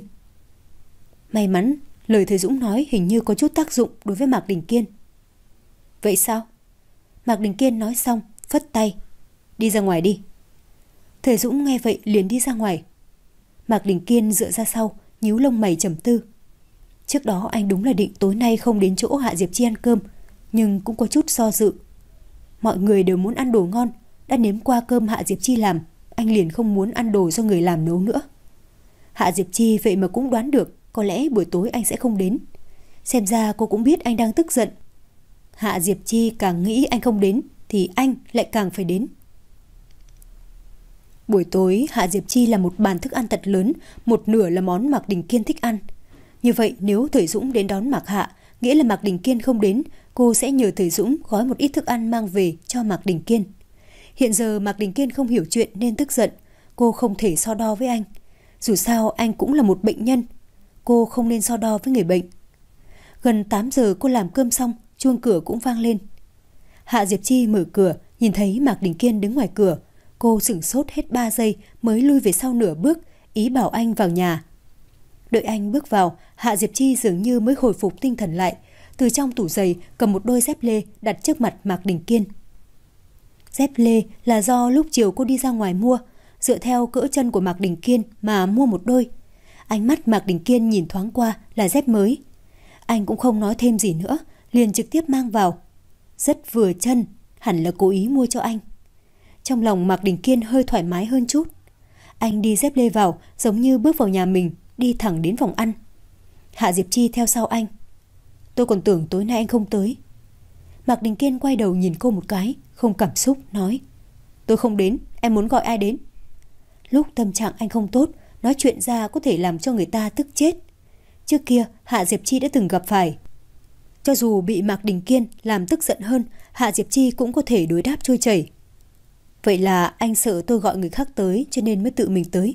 May mắn, lời Thời Dũng nói hình như có chút tác dụng đối với Mạc Đình Kiên. Vậy sao? Mạc Đình Kiên nói xong, phất tay. Đi ra ngoài đi. Thời Dũng nghe vậy liền đi ra ngoài. Mạc Đình Kiên dựa ra sau, nhíu lông mày trầm tư. Trước đó anh đúng là định tối nay không đến chỗ Hạ Diệp Chi ăn cơm, nhưng cũng có chút do dự. Mọi người đều muốn ăn đồ ngon, đã nếm qua cơm Hạ Diệp Chi làm, anh liền không muốn ăn đồ do người làm nấu nữa. Hạ Diệp Chi vậy mà cũng đoán được có lẽ buổi tối anh sẽ không đến. Xem ra cô cũng biết anh đang tức giận. Hạ Diệp Chi càng nghĩ anh không đến thì anh lại càng phải đến. Buổi tối Hạ Diệp Chi là một bàn thức ăn thật lớn, một nửa là món Mạc Đình Kiên thích ăn. Như vậy nếu Thời Dũng đến đón Mạc Hạ, nghĩa là Mạc Đình Kiên không đến, cô sẽ nhờ Thời Dũng gói một ít thức ăn mang về cho Mạc Đình Kiên. Hiện giờ Mạc Đình Kiên không hiểu chuyện nên tức giận, cô không thể so đo với anh. Dù sao anh cũng là một bệnh nhân, cô không nên so đo với người bệnh. Gần tám giờ cô làm cơm xong, chuông cửa cũng vang lên. Hạ Diệp Chi mở cửa, nhìn thấy Mạc Đình Kiên đứng ngoài cửa. Cô sửng sốt hết ba giây mới lui về sau nửa bước, ý bảo anh vào nhà. Đợi anh bước vào, Hạ Diệp Chi dường như mới hồi phục tinh thần lại. Từ trong tủ giày cầm một đôi dép lê đặt trước mặt Mạc Đình Kiên. Dép lê là do lúc chiều cô đi ra ngoài mua, dựa theo cỡ chân của Mạc Đình Kiên mà mua một đôi. Ánh mắt Mạc Đình Kiên nhìn thoáng qua là dép mới. Anh cũng không nói thêm gì nữa, liền trực tiếp mang vào. Rất vừa chân, hẳn là cố ý mua cho anh. Trong lòng Mạc Đình Kiên hơi thoải mái hơn chút. Anh đi dép lê vào, giống như bước vào nhà mình, đi thẳng đến phòng ăn. Hạ Diệp Chi theo sau anh. Tôi còn tưởng tối nay anh không tới. Mạc Đình Kiên quay đầu nhìn cô một cái, không cảm xúc, nói: Tôi không đến, em muốn gọi ai đến? Lúc tâm trạng anh không tốt, nói chuyện ra có thể làm cho người ta tức chết. Trước kia Hạ Diệp Chi đã từng gặp phải. Cho dù bị Mạc Đình Kiên làm tức giận hơn, Hạ Diệp Chi cũng có thể đối đáp trôi chảy. Vậy là anh sợ tôi gọi người khác tới cho nên mới tự mình tới.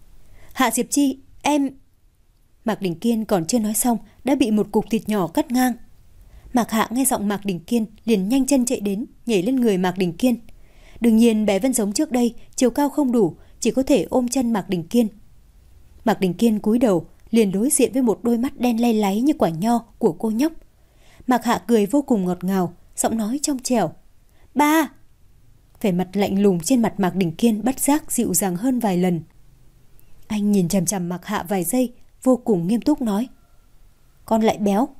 Hạ Diệp Chi, em... Mạc Đình Kiên còn chưa nói xong đã bị một cục thịt nhỏ cắt ngang. Mạc Hạ nghe giọng Mạc Đình Kiên liền nhanh chân chạy đến, nhảy lên người Mạc Đình Kiên. Đương nhiên bé vẫn giống trước đây, chiều cao không đủ, chỉ có thể ôm chân Mạc Đình Kiên. Mạc Đình Kiên cúi đầu, liền đối diện với một đôi mắt đen lay láy như quả nho của cô nhóc. Mạc Hạ cười vô cùng ngọt ngào, giọng nói trong trẻo: Ba! Vẻ mặt lạnh lùng trên mặt Mạc Đình Kiên bất giác dịu dàng hơn vài lần. Anh nhìn chằm chằm Mạc Hạ vài giây, vô cùng nghiêm túc nói: Con lại béo.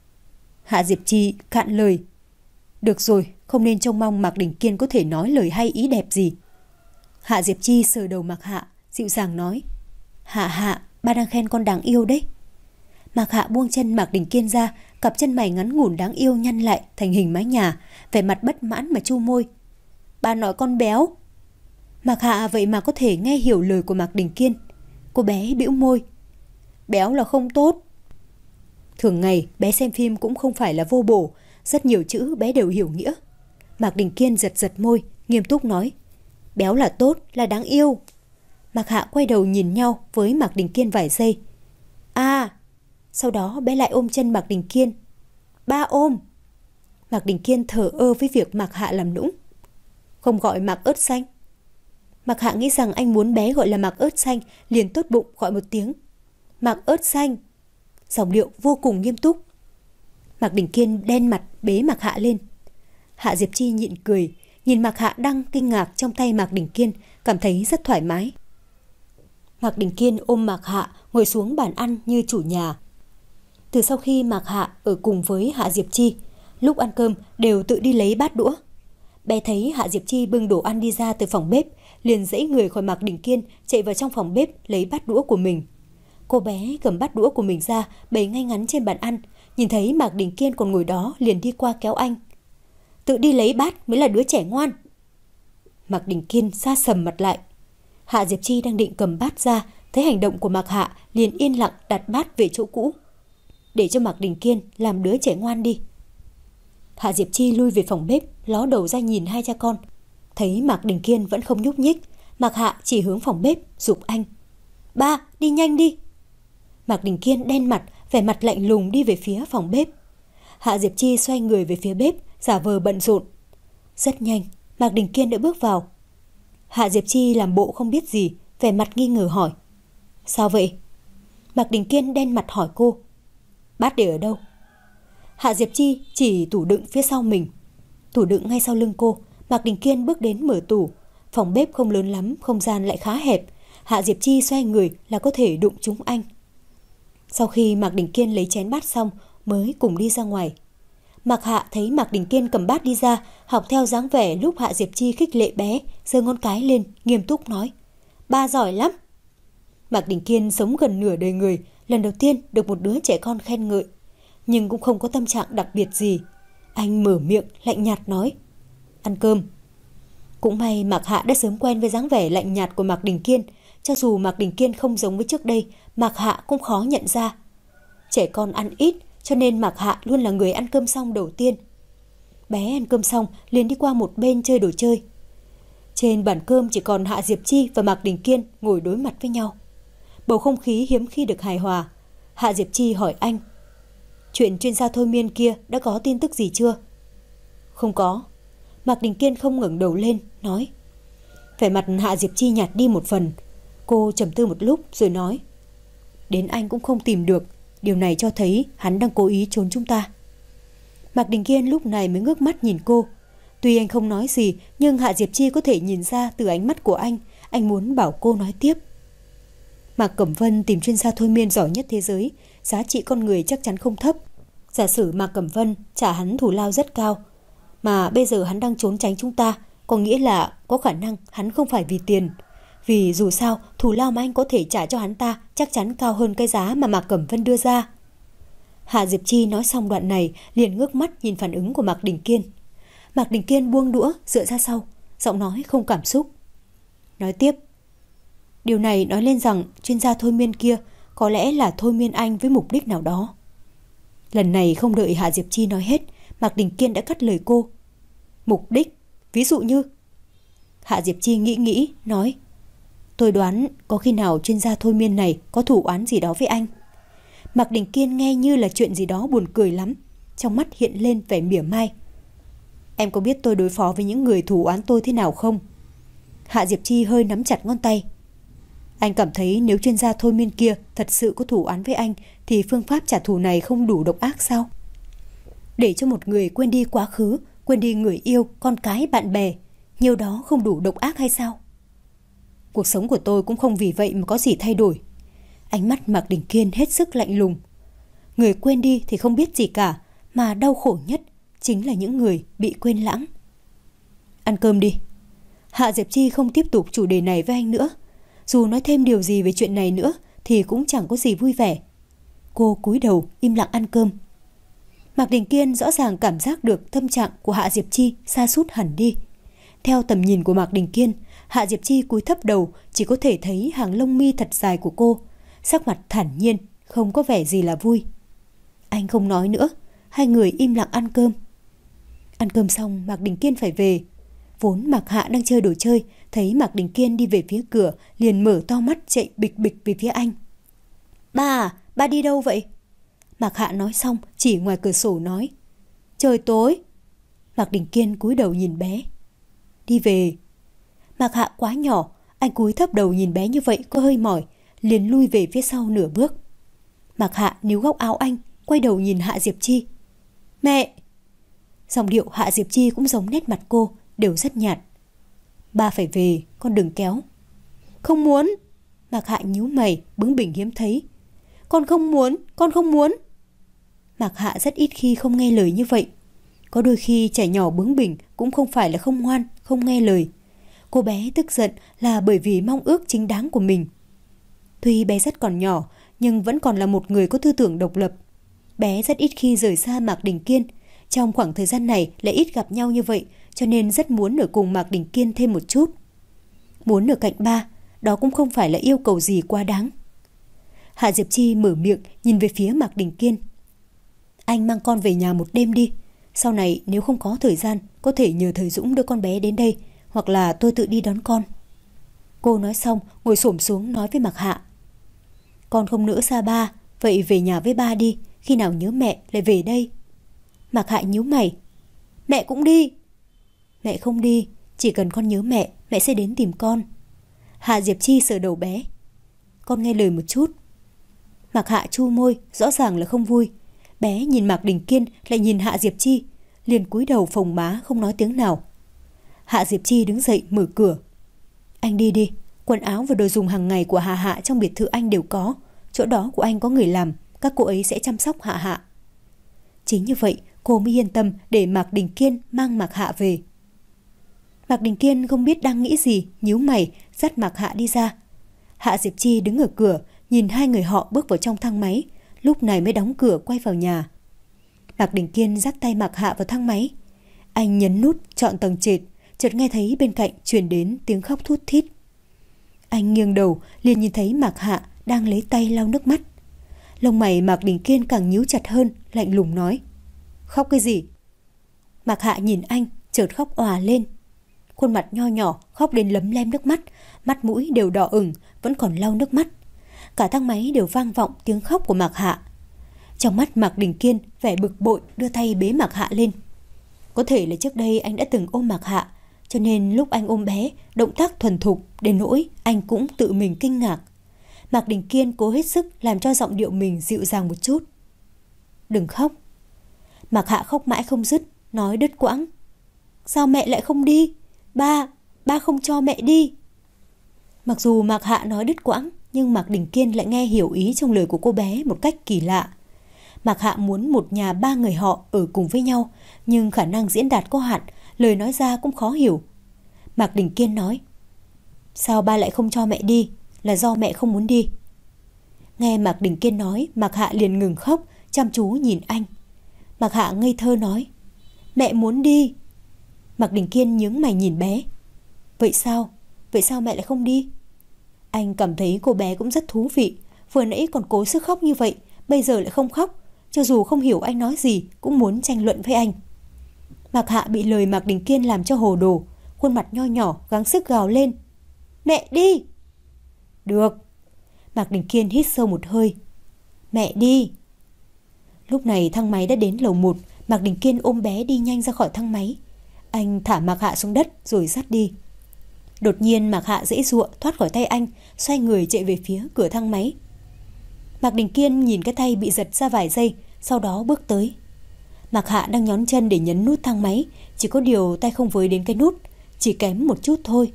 Hạ Diệp Chi cạn lời: Được rồi, không nên trông mong Mạc Đình Kiên có thể nói lời hay ý đẹp gì. Hạ Diệp Chi sờ đầu Mạc Hạ, dịu dàng nói: Hạ Hạ, ba đang khen con đáng yêu đấy. Mạc Hạ buông chân Mạc Đình Kiên ra, cặp chân mày ngắn ngủn đáng yêu nhăn lại thành hình mái nhà, vẻ mặt bất mãn mà chu môi: Ba nói con béo. Mạc Hạ vậy mà có thể nghe hiểu lời của Mạc Đình Kiên. Cô bé bĩu môi: Béo là không tốt. Thường ngày bé xem phim cũng không phải là vô bổ, rất nhiều chữ bé đều hiểu nghĩa. Mạc Đình Kiên giật giật môi, nghiêm túc nói: Béo là tốt, là đáng yêu. Mạc Hạ quay đầu nhìn nhau với Mạc Đình Kiên vài giây. À, sau đó bé lại ôm chân Mạc Đình Kiên. Ba ôm. Mạc Đình Kiên thờ ơ với việc Mạc Hạ làm nũng. Không gọi Mạc ớt xanh. Mạc Hạ nghĩ rằng anh muốn bé gọi là Mạc ớt xanh, liền tốt bụng gọi một tiếng: Mạc ớt xanh. Giọng điệu vô cùng nghiêm túc. Mạc Đình Kiên đen mặt bế Mạc Hạ lên. Hạ Diệp Chi nhịn cười, nhìn Mạc Hạ đang kinh ngạc trong tay Mạc Đình Kiên, cảm thấy rất thoải mái. Mạc Đình Kiên ôm Mạc Hạ ngồi xuống bàn ăn như chủ nhà. Từ sau khi Mạc Hạ ở cùng với Hạ Diệp Chi, lúc ăn cơm đều tự đi lấy bát đũa. Bé thấy Hạ Diệp Chi bưng đồ ăn đi ra từ phòng bếp, liền giãy người khỏi Mạc Đình Kiên, chạy vào trong phòng bếp lấy bát đũa của mình. Cô bé cầm bát đũa của mình ra, bày ngay ngắn trên bàn ăn, nhìn thấy Mạc Đình Kiên còn ngồi đó liền đi qua kéo anh. Tự đi lấy bát mới là đứa trẻ ngoan. Mạc Đình Kiên sa sầm mặt lại. Hạ Diệp Chi đang định cầm bát ra, thấy hành động của Mạc Hạ liền yên lặng đặt bát về chỗ cũ. Để cho Mạc Đình Kiên làm đứa trẻ ngoan đi. Hạ Diệp Chi lui về phòng bếp, ló đầu ra nhìn hai cha con. Thấy Mạc Đình Kiên vẫn không nhúc nhích, Mạc Hạ chỉ hướng phòng bếp, giục anh: Ba, đi nhanh đi. Mạc Đình Kiên đen mặt, vẻ mặt lạnh lùng đi về phía phòng bếp. Hạ Diệp Chi xoay người về phía bếp, giả vờ bận rộn. Rất nhanh, Mạc Đình Kiên đã bước vào. Hạ Diệp Chi làm bộ không biết gì, vẻ mặt nghi ngờ hỏi: Sao vậy? Mạc Đình Kiên đen mặt hỏi cô: Bát để ở đâu? Hạ Diệp Chi chỉ tủ đựng phía sau mình. Tủ đựng ngay sau lưng cô. Mạc Đình Kiên bước đến mở tủ. Phòng bếp không lớn lắm, không gian lại khá hẹp. Hạ Diệp Chi xoay người là có thể đụng trúng anh. Sau khi Mạc Đình Kiên lấy chén bát xong mới cùng đi ra ngoài. Mạc Hạ thấy Mạc Đình Kiên cầm bát đi ra, học theo dáng vẻ lúc Hạ Diệp Chi khích lệ bé, giơ ngón cái lên, nghiêm túc nói: Ba giỏi lắm. Mạc Đình Kiên sống gần nửa đời người, lần đầu tiên được một đứa trẻ con khen ngợi, nhưng cũng không có tâm trạng đặc biệt gì. Anh mở miệng lạnh nhạt nói: Ăn cơm. Cũng may Mạc Hạ đã sớm quen với dáng vẻ lạnh nhạt của Mạc Đình Kiên. Cho dù Mạc Đình Kiên không giống với trước đây, Mạc Hạ cũng khó nhận ra. Trẻ con ăn ít, cho nên Mạc Hạ luôn là người ăn cơm xong đầu tiên. Bé ăn cơm xong liền đi qua một bên chơi đồ chơi. Trên bàn cơm chỉ còn Hạ Diệp Chi và Mạc Đình Kiên ngồi đối mặt với nhau. Bầu không khí hiếm khi được hài hòa. Hạ Diệp Chi hỏi anh: Chuyện chuyên gia thôi miên kia đã có tin tức gì chưa? Không có. Mạc Đình Kiên không ngẩng đầu lên, nói. Vẻ mặt Hạ Diệp Chi nhạt đi một phần. Cô trầm tư một lúc rồi nói. Đến anh cũng không tìm được. Điều này cho thấy hắn đang cố ý trốn chúng ta. Mạc Đình Kiên lúc này mới ngước mắt nhìn cô. Tuy anh không nói gì, nhưng Hạ Diệp Chi có thể nhìn ra từ ánh mắt của anh. Anh muốn bảo cô nói tiếp. Mạc Cẩm Vân tìm chuyên gia thôi miên giỏi nhất thế giới. Giá trị con người chắc chắn không thấp. Giả sử Mạc Cẩm Vân trả hắn thù lao rất cao, mà bây giờ hắn đang trốn tránh chúng ta, có nghĩa là có khả năng hắn không phải vì tiền. Vì dù sao, thù lao mà anh có thể trả cho hắn ta chắc chắn cao hơn cái giá mà Mạc Cẩm Vân đưa ra. Hạ Diệp Chi nói xong đoạn này, liền ngước mắt nhìn phản ứng của Mạc Đình Kiên. Mạc Đình Kiên buông đũa, dựa ra sau, giọng nói không cảm xúc. Nói tiếp. Điều này nói lên rằng chuyên gia thôi miên kia có lẽ là thôi miên anh với mục đích nào đó. Lần này không đợi Hạ Diệp Chi nói hết, Mạc Đình Kiên đã cắt lời cô. Mục đích? Ví dụ như? Hạ Diệp Chi nghĩ nghĩ, nói. Tôi đoán có khi nào chuyên gia thôi miên này có thủ oán gì đó với anh. Mạc Đình Kiên nghe như là chuyện gì đó buồn cười lắm, trong mắt hiện lên vẻ mỉa mai. Em có biết tôi đối phó với những người thủ oán tôi thế nào không? Hạ Diệp Chi hơi nắm chặt ngón tay. Anh cảm thấy nếu chuyên gia thôi miên kia thật sự có thủ oán với anh thì phương pháp trả thù này không đủ độc ác sao? Để cho một người quên đi quá khứ, quên đi người yêu, con cái, bạn bè, nhiều đó không đủ độc ác hay sao? Cuộc sống của tôi cũng không vì vậy mà có gì thay đổi. Ánh mắt Mạc Đình Kiên hết sức lạnh lùng. Người quên đi thì không biết gì cả, mà đau khổ nhất chính là những người bị quên lãng. Ăn cơm đi. Hạ Diệp Chi không tiếp tục chủ đề này với anh nữa. Dù nói thêm điều gì về chuyện này nữa thì cũng chẳng có gì vui vẻ. Cô cúi đầu im lặng ăn cơm. Mạc Đình Kiên rõ ràng cảm giác được tâm trạng của Hạ Diệp Chi sa sút hẳn đi. Theo tầm nhìn của Mạc Đình Kiên, Hạ Diệp Chi cúi thấp đầu, chỉ có thể thấy hàng lông mi thật dài của cô, sắc mặt thản nhiên, không có vẻ gì là vui. Anh không nói nữa, hai người im lặng ăn cơm. Ăn cơm xong, Mạc Đình Kiên phải về. Vốn Mạc Hạ đang chơi đồ chơi, thấy Mạc Đình Kiên đi về phía cửa, liền mở to mắt chạy bịch bịch về phía anh. Ba, ba đi đâu vậy? Mạc Hạ nói xong, chỉ ngoài cửa sổ nói. Trời tối. Mạc Đình Kiên cúi đầu nhìn bé. Đi về. Mạc Hạ quá nhỏ, anh cúi thấp đầu nhìn bé như vậy có hơi mỏi, liền lui về phía sau nửa bước. Mạc Hạ níu góc áo anh, quay đầu nhìn Hạ Diệp Chi. Mẹ! Giọng điệu Hạ Diệp Chi cũng giống nét mặt cô, đều rất nhạt. Ba phải về, con đừng kéo. Không muốn. Mạc Hạ nhíu mày, bướng bỉnh hiếm thấy. Con không muốn, con không muốn. Mạc Hạ rất ít khi không nghe lời như vậy. Có đôi khi trẻ nhỏ bướng bỉnh cũng không phải là không ngoan, không nghe lời. Cô bé tức giận là bởi vì mong ước chính đáng của mình. Tuy bé rất còn nhỏ, nhưng vẫn còn là một người có tư tưởng độc lập. Bé rất ít khi rời xa Mạc Đình Kiên. Trong khoảng thời gian này lại ít gặp nhau như vậy, cho nên rất muốn ở cùng Mạc Đình Kiên thêm một chút. Muốn ở cạnh ba, đó cũng không phải là yêu cầu gì quá đáng. Hạ Diệp Chi mở miệng nhìn về phía Mạc Đình Kiên. Anh mang con về nhà một đêm đi. Sau này nếu không có thời gian, có thể nhờ thầy Dũng đưa con bé đến đây, hoặc là tôi tự đi đón con. Cô nói xong, ngồi xổm xuống nói với Mạc Hạ. Con không nỡ xa ba, vậy về nhà với ba đi, khi nào nhớ mẹ lại về đây. Mạc Hạ nhíu mày. Mẹ cũng đi. Mẹ không đi, chỉ cần con nhớ mẹ, mẹ sẽ đến tìm con. Hạ Diệp Chi sờ đầu bé. Con nghe lời một chút. Mạc Hạ chu môi, rõ ràng là không vui. Bé nhìn Mạc Đình Kiên lại nhìn Hạ Diệp Chi, liền cúi đầu phồng má không nói tiếng nào. Hạ Diệp Chi đứng dậy mở cửa. Anh đi đi, quần áo và đồ dùng hàng ngày của Hạ Hạ trong biệt thự anh đều có. Chỗ đó của anh có người làm, các cô ấy sẽ chăm sóc Hạ Hạ. Chính như vậy, cô mới yên tâm để Mạc Đình Kiên mang Mạc Hạ về. Mạc Đình Kiên không biết đang nghĩ gì, nhíu mày, dắt Mạc Hạ đi ra. Hạ Diệp Chi đứng ở cửa, nhìn hai người họ bước vào trong thang máy, lúc này mới đóng cửa quay vào nhà. Mạc Đình Kiên dắt tay Mạc Hạ vào thang máy. Anh nhấn nút chọn tầng trệt, chợt nghe thấy bên cạnh truyền đến tiếng khóc thút thít. Anh nghiêng đầu, liền nhìn thấy Mạc Hạ đang lấy tay lau nước mắt. Lông mày Mạc Đình Kiên càng nhíu chặt hơn, lạnh lùng nói. Khóc cái gì? Mạc Hạ nhìn anh, chợt khóc òa lên. Khuôn mặt nho nhỏ, khóc đến lấm lem nước mắt, mắt mũi đều đỏ ửng, vẫn còn lau nước mắt. Cả thang máy đều vang vọng tiếng khóc của Mạc Hạ. Trong mắt Mạc Đình Kiên vẻ bực bội, đưa tay bế Mạc Hạ lên. Có thể là trước đây anh đã từng ôm Mạc Hạ, cho nên lúc anh ôm bé, động tác thuần thục đến nỗi anh cũng tự mình kinh ngạc. Mạc Đình Kiên cố hết sức làm cho giọng điệu mình dịu dàng một chút. Đừng khóc. Mạc Hạ khóc mãi không dứt, nói đứt quãng. Sao mẹ lại không đi? Ba, ba không cho mẹ đi. Mặc dù Mạc Hạ nói đứt quãng, nhưng Mạc Đình Kiên lại nghe hiểu ý trong lời của cô bé một cách kỳ lạ. Mạc Hạ muốn một nhà ba người họ ở cùng với nhau, nhưng khả năng diễn đạt có hạn, lời nói ra cũng khó hiểu. Mạc Đình Kiên nói, sao ba lại không cho mẹ đi? Là do mẹ không muốn đi. Nghe Mạc Đình Kiên nói, Mạc Hạ liền ngừng khóc, chăm chú nhìn anh. Mạc Hạ ngây thơ nói, mẹ muốn đi. Mạc Đình Kiên nhướng mày nhìn bé. Vậy sao? Vậy sao mẹ lại không đi? Anh cảm thấy cô bé cũng rất thú vị. Vừa nãy còn cố sức khóc như vậy, bây giờ lại không khóc. Cho dù không hiểu anh nói gì, cũng muốn tranh luận với anh. Mạc Hạ bị lời Mạc Đình Kiên làm cho hồ đồ, khuôn mặt nho nhỏ gắng sức gào lên. Mẹ đi! Được. Mạc Đình Kiên hít sâu một hơi. Mẹ đi! Lúc này thang máy đã đến lầu một. Mạc Đình Kiên ôm bé đi nhanh ra khỏi thang máy. Anh thả Mạc Hạ xuống đất rồi dắt đi. Đột nhiên Mạc Hạ giãy giụa thoát khỏi tay anh, xoay người chạy về phía cửa thang máy. Mạc Đình Kiên nhìn cái tay bị giật ra vài giây, sau đó bước tới. Mạc Hạ đang nhón chân để nhấn nút thang máy, chỉ có điều tay không với đến cái nút, chỉ kém một chút thôi.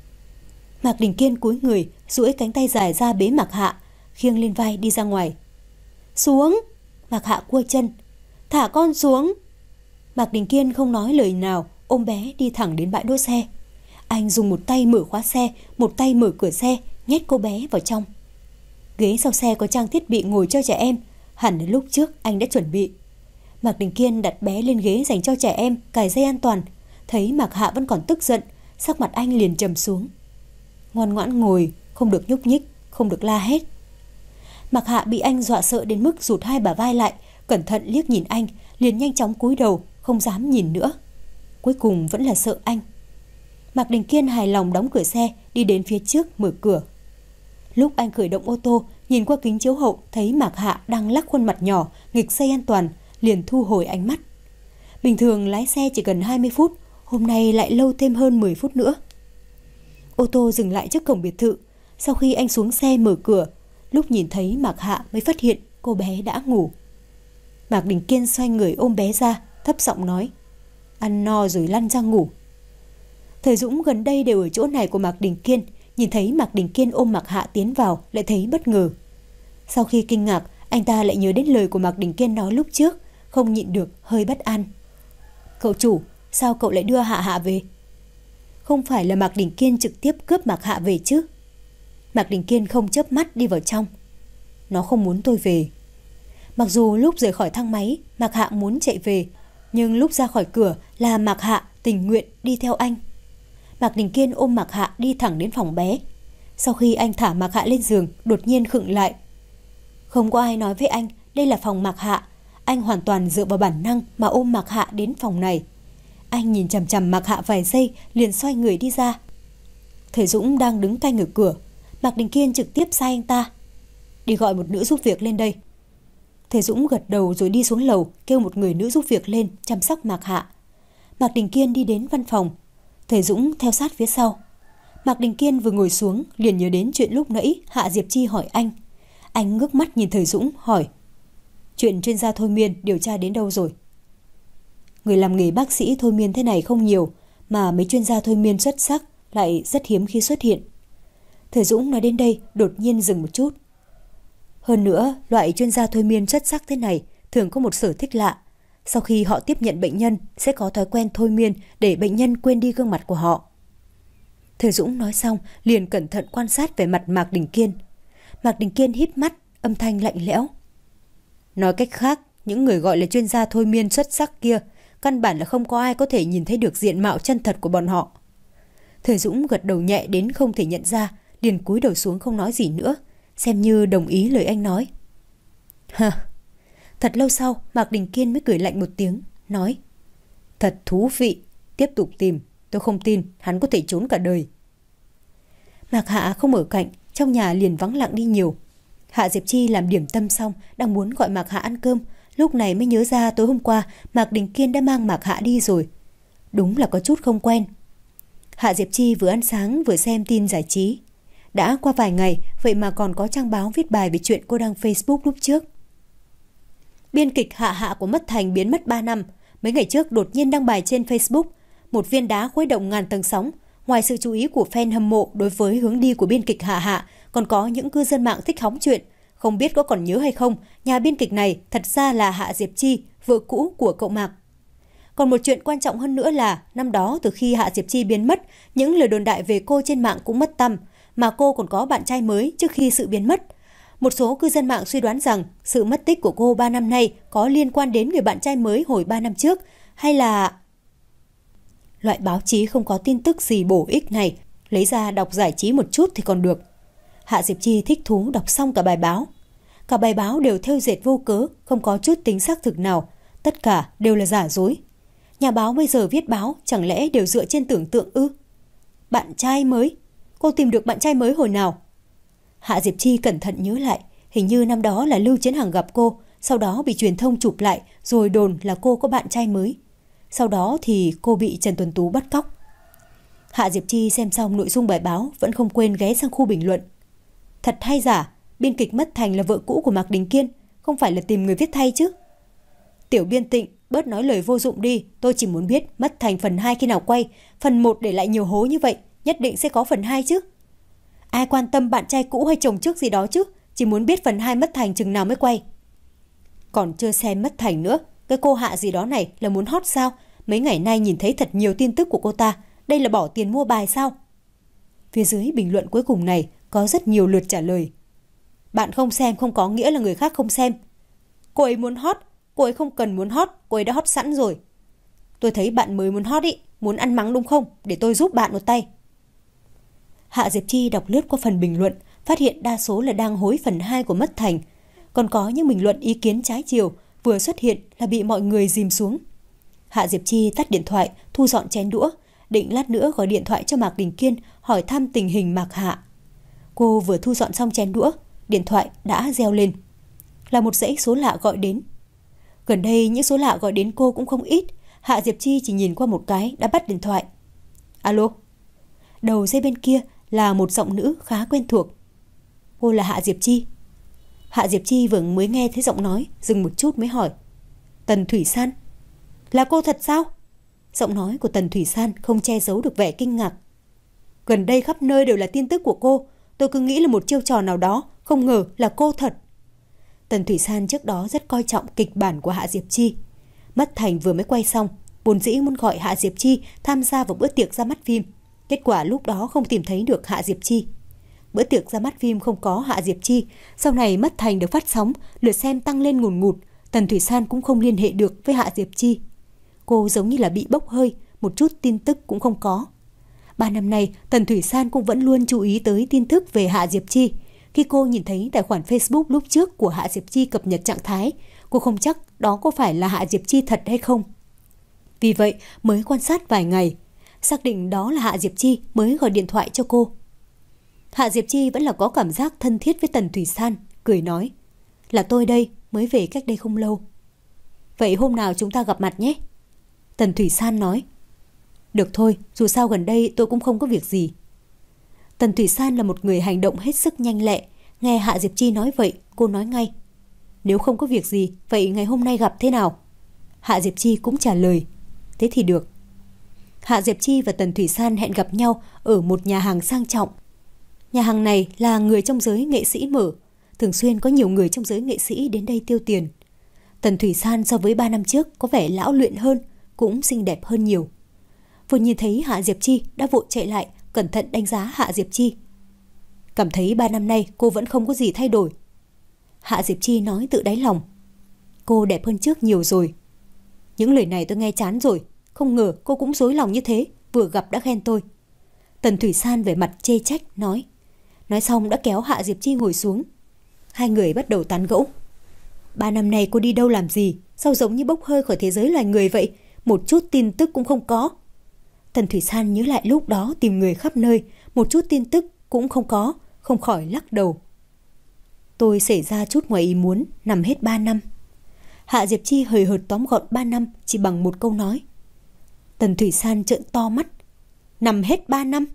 Mạc Đình Kiên cúi người, duỗi cánh tay dài ra bế Mạc Hạ, khiêng lên vai đi ra ngoài. Xuống! Mạc Hạ cua chân. Thả con xuống! Mạc Đình Kiên không nói lời nào, ôm bé đi thẳng đến bãi đỗ xe. Anh dùng một tay mở khóa xe, một tay mở cửa xe, nhét cô bé vào trong. Ghế sau xe có trang thiết bị ngồi cho trẻ em, hẳn là lúc trước anh đã chuẩn bị. Mạc Đình Kiên đặt bé lên ghế dành cho trẻ em, cài dây an toàn. Thấy Mạc Hạ vẫn còn tức giận, sắc mặt anh liền trầm xuống. Ngoan ngoãn ngồi, không được nhúc nhích, không được la hét. Mạc Hạ bị anh dọa sợ đến mức rụt hai bả vai lại, cẩn thận liếc nhìn anh, liền nhanh chóng cúi đầu, không dám nhìn nữa. Cuối cùng vẫn là sợ anh. Mạc Đình Kiên hài lòng đóng cửa xe, đi đến phía trước mở cửa. Lúc anh khởi động ô tô, nhìn qua kính chiếu hậu thấy Mạc Hạ đang lắc khuôn mặt nhỏ, nghịch dây an toàn, liền thu hồi ánh mắt. Bình thường lái xe chỉ cần hai mươi phút, hôm nay lại lâu thêm hơn mười phút nữa. Ô tô dừng lại trước cổng biệt thự. Sau khi anh xuống xe mở cửa, lúc nhìn thấy Mạc Hạ mới phát hiện cô bé đã ngủ. Mạc Đình Kiên xoay người ôm bé ra, thấp giọng nói, ăn no rồi lăn ra ngủ. Thời Dũng gần đây đều ở chỗ này của Mạc Đình Kiên, nhìn thấy Mạc Đình Kiên ôm Mạc Hạ tiến vào lại thấy bất ngờ. Sau khi kinh ngạc, anh ta lại nhớ đến lời của Mạc Đình Kiên nói lúc trước, không nhịn được hơi bất an. Cậu chủ, sao cậu lại đưa Hạ Hạ về? Không phải là Mạc Đình Kiên trực tiếp cướp Mạc Hạ về chứ? Mạc Đình Kiên không chớp mắt đi vào trong. Nó không muốn tôi về. Mặc dù lúc rời khỏi thang máy, Mạc Hạ muốn chạy về, nhưng lúc ra khỏi cửa là Mạc Hạ tình nguyện đi theo anh. Mạc Đình Kiên ôm Mạc Hạ đi thẳng đến phòng bé. Sau khi anh thả Mạc Hạ lên giường, đột nhiên khựng lại. Không có ai nói với anh đây là phòng Mạc Hạ. Anh hoàn toàn dựa vào bản năng mà ôm Mạc Hạ đến phòng này. Anh nhìn chằm chằm Mạc Hạ vài giây, liền xoay người đi ra. Thời Dũng đang đứng canh ở cửa. Mạc Đình Kiên trực tiếp sai anh ta, đi gọi một nữ giúp việc lên đây. Thời Dũng gật đầu rồi đi xuống lầu, kêu một người nữ giúp việc lên chăm sóc Mạc Hạ. Mạc Đình Kiên đi đến văn phòng, Thời Dũng theo sát phía sau. Mạc Đình Kiên vừa ngồi xuống liền nhớ đến chuyện lúc nãy Hạ Diệp Chi hỏi anh. Anh ngước mắt nhìn Thời Dũng hỏi, chuyện chuyên gia thôi miên điều tra đến đâu rồi? Người làm nghề bác sĩ thôi miên thế này không nhiều, mà mấy chuyên gia thôi miên xuất sắc lại rất hiếm khi xuất hiện. Thời Dũng nói đến đây đột nhiên dừng một chút. Hơn nữa, loại chuyên gia thôi miên xuất sắc thế này thường có một sở thích lạ. Sau khi họ tiếp nhận bệnh nhân sẽ có thói quen thôi miên để bệnh nhân quên đi gương mặt của họ. Thời Dũng nói xong liền cẩn thận quan sát về mặt Mạc Đình Kiên. Mạc Đình Kiên híp mắt, âm thanh lạnh lẽo. Nói cách khác, những người gọi là chuyên gia thôi miên xuất sắc kia căn bản là không có ai có thể nhìn thấy được diện mạo chân thật của bọn họ. Thời Dũng gật đầu nhẹ đến không thể nhận ra, liền cúi đầu xuống không nói gì nữa, xem như đồng ý lời anh nói. Hả? Thật lâu sau, Mạc Đình Kiên mới cười lạnh một tiếng, nói, thật thú vị, tiếp tục tìm, tôi không tin hắn có thể trốn cả đời. Mạc Hạ không ở cạnh, trong nhà liền vắng lặng đi nhiều. Hạ Diệp Chi làm điểm tâm xong, đang muốn gọi Mạc Hạ ăn cơm, lúc này mới nhớ ra tối hôm qua Mạc Đình Kiên đã mang Mạc Hạ đi rồi. Đúng là có chút không quen. Hạ Diệp Chi vừa ăn sáng vừa xem tin giải trí. Đã qua vài ngày, vậy mà còn có trang báo viết bài về chuyện cô đăng Facebook lúc trước. Biên kịch Hạ Hạ của Mất Thành biến mất ba năm. Mấy ngày trước đột nhiên đăng bài trên Facebook. Một viên đá khuấy động ngàn tầng sóng. Ngoài sự chú ý của fan hâm mộ đối với hướng đi của biên kịch Hạ Hạ, còn có những cư dân mạng thích hóng chuyện. Không biết có còn nhớ hay không, nhà biên kịch này thật ra là Hạ Diệp Chi, vợ cũ của cậu Mạc. Còn một chuyện quan trọng hơn nữa là, năm đó từ khi Hạ Diệp Chi biến mất, những lời đồn đại về cô trên mạng cũng mất tăm, mà cô còn có bạn trai mới trước khi sự biến mất. Một số cư dân mạng suy đoán rằng sự mất tích của cô ba năm nay có liên quan đến người bạn trai mới hồi ba năm trước, hay là... Loại báo chí không có tin tức gì bổ ích này, lấy ra đọc giải trí một chút thì còn được. Hạ Diệp Chi thích thú đọc xong cả bài báo. Cả bài báo đều thêu dệt vô cớ, không có chút tính xác thực nào. Tất cả đều là giả dối. Nhà báo bây giờ viết báo chẳng lẽ đều dựa trên tưởng tượng ư? Bạn trai mới? Cô tìm được bạn trai mới hồi nào? Hạ Diệp Chi cẩn thận nhớ lại. Hình như năm đó là Lưu Chiến Hằng gặp cô, sau đó bị truyền thông chụp lại rồi đồn là cô có bạn trai mới. Sau đó thì cô bị Trần Tuấn Tú bắt cóc. Hạ Diệp Chi xem xong nội dung bài báo vẫn không quên ghé sang khu bình luận. Thật hay giả, biên kịch Mất Thành là vợ cũ của Mạc Đình Kiên, không phải là tìm người viết thay chứ? Tiểu biên Tịnh, bớt nói lời vô dụng đi, tôi chỉ muốn biết Mất Thành phần hai khi nào quay, phần một để lại nhiều hố như vậy, nhất định sẽ có phần hai chứ. Ai quan tâm bạn trai cũ hay chồng trước gì đó chứ, chỉ muốn biết phần hai Mất Thành chừng nào mới quay. Còn chưa xem Mất Thành nữa, cái cô Hạ gì đó này là muốn hot sao? Mấy ngày nay nhìn thấy thật nhiều tin tức của cô ta, đây là bỏ tiền mua bài sao? Phía dưới bình luận cuối cùng này có rất nhiều lượt trả lời. Bạn không xem không có nghĩa là người khác không xem. Cô ấy muốn hot, cô ấy không cần muốn hot, cô ấy đã hot sẵn rồi. Tôi thấy bạn mới muốn hot ý, muốn ăn mắng đúng không? Để tôi giúp bạn một tay. Hạ Diệp Chi đọc lướt qua phần bình luận, phát hiện đa số là đang hối phần hai của Mất Thành. Còn có những bình luận ý kiến trái chiều vừa xuất hiện là bị mọi người dìm xuống. Hạ Diệp Chi tắt điện thoại, thu dọn chén đũa, định lát nữa gọi điện thoại cho Mạc Đình Kiên hỏi thăm tình hình Mạc Hạ. Cô vừa thu dọn xong chén đũa, điện thoại đã reo lên. Là một dãy số lạ gọi đến. Gần đây những số lạ gọi đến cô cũng không ít. Hạ Diệp Chi chỉ nhìn qua một cái đã bắt điện thoại. Alo. Đầu dây bên kia là một giọng nữ khá quen thuộc. Cô là Hạ Diệp Chi. Hạ Diệp Chi vừa mới nghe thấy giọng nói, dừng một chút mới hỏi. Tần Thủy San. Là cô thật sao? Giọng nói của Tần Thủy San không che giấu được vẻ kinh ngạc. Gần đây khắp nơi đều là tin tức của cô. Tôi cứ nghĩ là một chiêu trò nào đó, không ngờ là cô thật. Tần Thủy San trước đó rất coi trọng kịch bản của Hạ Diệp Chi. Mất Thành vừa mới quay xong, vốn dĩ muốn gọi Hạ Diệp Chi tham gia vào bữa tiệc ra mắt phim. Kết quả lúc đó không tìm thấy được Hạ Diệp Chi. Bữa tiệc ra mắt phim không có Hạ Diệp Chi. Sau này Mất Thành được phát sóng, lượt xem tăng lên ngùn ngụt. Tần Thủy San cũng không liên hệ được với Hạ Diệp Chi. Cô giống như là bị bốc hơi, một chút tin tức cũng không có. Ba năm nay, Tần Thủy San cũng vẫn luôn chú ý tới tin tức về Hạ Diệp Chi. Khi cô nhìn thấy tài khoản Facebook lúc trước của Hạ Diệp Chi cập nhật trạng thái, cô không chắc đó có phải là Hạ Diệp Chi thật hay không. Vì vậy mới quan sát vài ngày, xác định đó là Hạ Diệp Chi mới gọi điện thoại cho cô. Hạ Diệp Chi vẫn là có cảm giác thân thiết với Tần Thủy San, cười nói. Là tôi đây, mới về cách đây không lâu. Vậy hôm nào chúng ta gặp mặt nhé. Tần Thủy San nói. Được thôi, dù sao gần đây tôi cũng không có việc gì. Tần Thủy San là một người hành động hết sức nhanh lẹ. Nghe Hạ Diệp Chi nói vậy, cô nói ngay. Nếu không có việc gì, vậy ngày hôm nay gặp thế nào? Hạ Diệp Chi cũng trả lời. Thế thì được. Hạ Diệp Chi và Tần Thủy San hẹn gặp nhau ở một nhà hàng sang trọng. Nhà hàng này là người trong giới nghệ sĩ mở. Thường xuyên có nhiều người trong giới nghệ sĩ đến đây tiêu tiền. Tần Thủy San so với ba năm trước có vẻ lão luyện hơn, cũng xinh đẹp hơn nhiều. Vừa nhìn thấy Hạ Diệp Chi đã vội chạy lại, cẩn thận đánh giá Hạ Diệp Chi. Cảm thấy ba năm nay cô vẫn không có gì thay đổi. Hạ Diệp Chi nói tự đáy lòng. Cô đẹp hơn trước nhiều rồi. Những lời này tôi nghe chán rồi. Không ngờ cô cũng dối lòng như thế, vừa gặp đã khen tôi. Tần Thủy San vẻ mặt chê trách nói. Nói xong đã kéo Hạ Diệp Chi ngồi xuống. Hai người bắt đầu tán gẫu. Ba năm nay cô đi đâu làm gì? Sao giống như bốc hơi khỏi thế giới loài người vậy? Một chút tin tức cũng không có. Tần Thủy San nhớ lại lúc đó tìm người khắp nơi, một chút tin tức cũng không có, không khỏi lắc đầu. Tôi xảy ra chút ngoài ý muốn, nằm hết ba năm. Hạ Diệp Chi hời hợt tóm gọn ba năm chỉ bằng một câu nói. Tần Thủy San trợn to mắt. Nằm hết ba năm?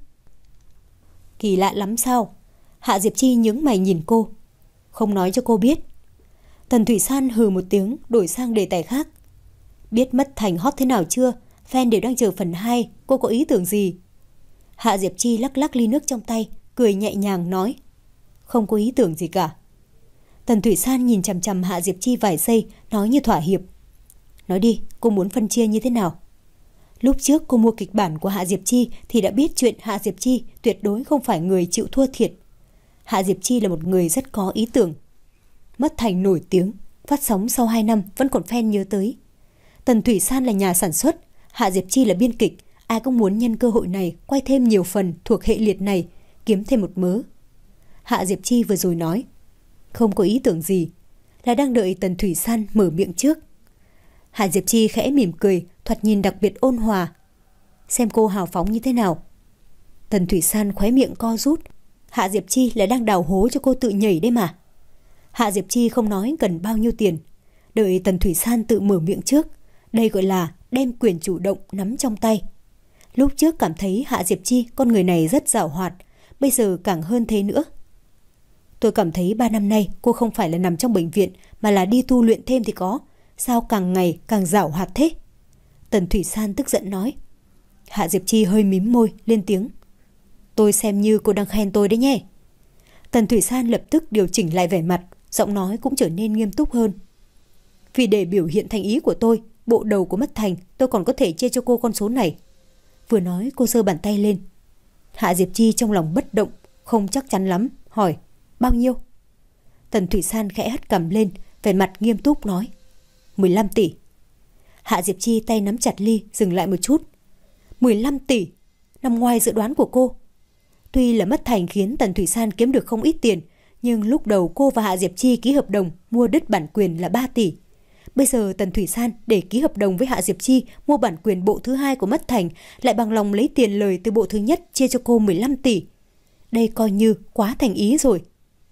Kỳ lạ lắm sao? Hạ Diệp Chi nhướng mày nhìn cô. Không nói cho cô biết. Tần Thủy San hừ một tiếng, đổi sang đề tài khác. Biết Mất Thành hot thế nào chưa? Fan đều đang chờ phần hai, cô có ý tưởng gì? Hạ Diệp Chi lắc lắc ly nước trong tay, cười nhẹ nhàng nói. Không có ý tưởng gì cả. Tần Thủy San nhìn chằm chằm Hạ Diệp Chi vài giây, nói như thỏa hiệp. Nói đi, cô muốn phân chia như thế nào? Lúc trước cô mua kịch bản của Hạ Diệp Chi thì đã biết chuyện Hạ Diệp Chi tuyệt đối không phải người chịu thua thiệt. Hạ Diệp Chi là một người rất có ý tưởng. Mất Thành nổi tiếng, phát sóng sau hai năm vẫn còn fan nhớ tới. Tần Thủy San là nhà sản xuất, Hạ Diệp Chi là biên kịch, ai cũng muốn nhân cơ hội này quay thêm nhiều phần thuộc hệ liệt này, kiếm thêm một mớ. Hạ Diệp Chi vừa rồi nói, không có ý tưởng gì, là đang đợi Tần Thủy San mở miệng trước. Hạ Diệp Chi khẽ mỉm cười, thoạt nhìn đặc biệt ôn hòa. Xem cô hào phóng như thế nào. Tần Thủy San khóe miệng co rút. Hạ Diệp Chi lại đang đào hố cho cô tự nhảy đấy mà. Hạ Diệp Chi không nói cần bao nhiêu tiền, đợi Tần Thủy San tự mở miệng trước. Đây gọi là đem quyền chủ động nắm trong tay. Lúc trước cảm thấy Hạ Diệp Chi con người này rất giàu hoạt, bây giờ càng hơn thế nữa. Tôi cảm thấy ba năm nay cô không phải là nằm trong bệnh viện mà là đi tu luyện thêm thì có. Sao càng ngày càng giàu hoạt thế? Tần Thủy San tức giận nói. Hạ Diệp Chi hơi mím môi lên tiếng. Tôi xem như cô đang khen tôi đấy nhé. Tần Thủy San lập tức điều chỉnh lại vẻ mặt, giọng nói cũng trở nên nghiêm túc hơn. Vì để biểu hiện thành ý của tôi, bộ đầu của Mất Thành tôi còn có thể chia cho cô con số này. Vừa nói cô giơ bàn tay lên. Hạ Diệp Chi trong lòng bất động, không chắc chắn lắm, hỏi bao nhiêu? Tần Thủy San khẽ hất cằm lên, vẻ mặt nghiêm túc nói mười lăm tỷ. Hạ Diệp Chi tay nắm chặt ly, dừng lại một chút. mười lăm tỷ, nằm ngoài dự đoán của cô. Tuy là Mất Thành khiến Tần Thủy San kiếm được không ít tiền, nhưng lúc đầu cô và Hạ Diệp Chi ký hợp đồng mua đứt bản quyền là ba tỷ. Bây giờ Tần Thủy San để ký hợp đồng với Hạ Diệp Chi mua bản quyền bộ thứ hai của Mất Thành, lại bằng lòng lấy tiền lời từ bộ thứ nhất chia cho cô mười lăm tỷ. Đây coi như quá thành ý rồi.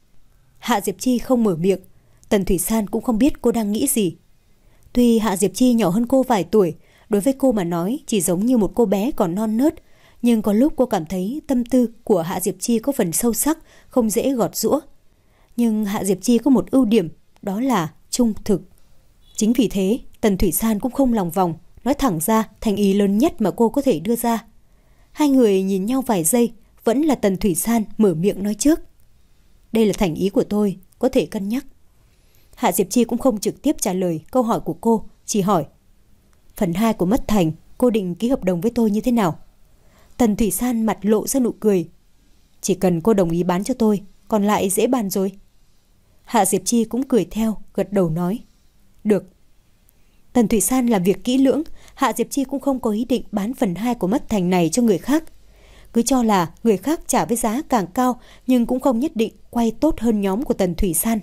Hạ Diệp Chi không mở miệng, Tần Thủy San cũng không biết cô đang nghĩ gì. Tuy Hạ Diệp Chi nhỏ hơn cô vài tuổi, đối với cô mà nói chỉ giống như một cô bé còn non nớt, nhưng có lúc cô cảm thấy tâm tư của Hạ Diệp Chi có phần sâu sắc, không dễ gọt giũa. Nhưng Hạ Diệp Chi có một ưu điểm, đó là trung thực. Chính vì thế, Tần Thủy San cũng không lòng vòng, nói thẳng ra thành ý lớn nhất mà cô có thể đưa ra. Hai người nhìn nhau vài giây, vẫn là Tần Thủy San mở miệng nói trước. Đây là thành ý của tôi, có thể cân nhắc. Hạ Diệp Chi cũng không trực tiếp trả lời câu hỏi của cô, chỉ hỏi. Phần hai của Mất Thành, cô định ký hợp đồng với tôi như thế nào? Tần Thủy San mặt lộ ra nụ cười. Chỉ cần cô đồng ý bán cho tôi, còn lại dễ bàn rồi. Hạ Diệp Chi cũng cười theo, gật đầu nói. Được. Tần Thủy San làm việc kỹ lưỡng, Hạ Diệp Chi cũng không có ý định bán phần hai của Mất Thành này cho người khác. Cứ cho là người khác trả với giá càng cao, nhưng cũng không nhất định quay tốt hơn nhóm của Tần Thủy San.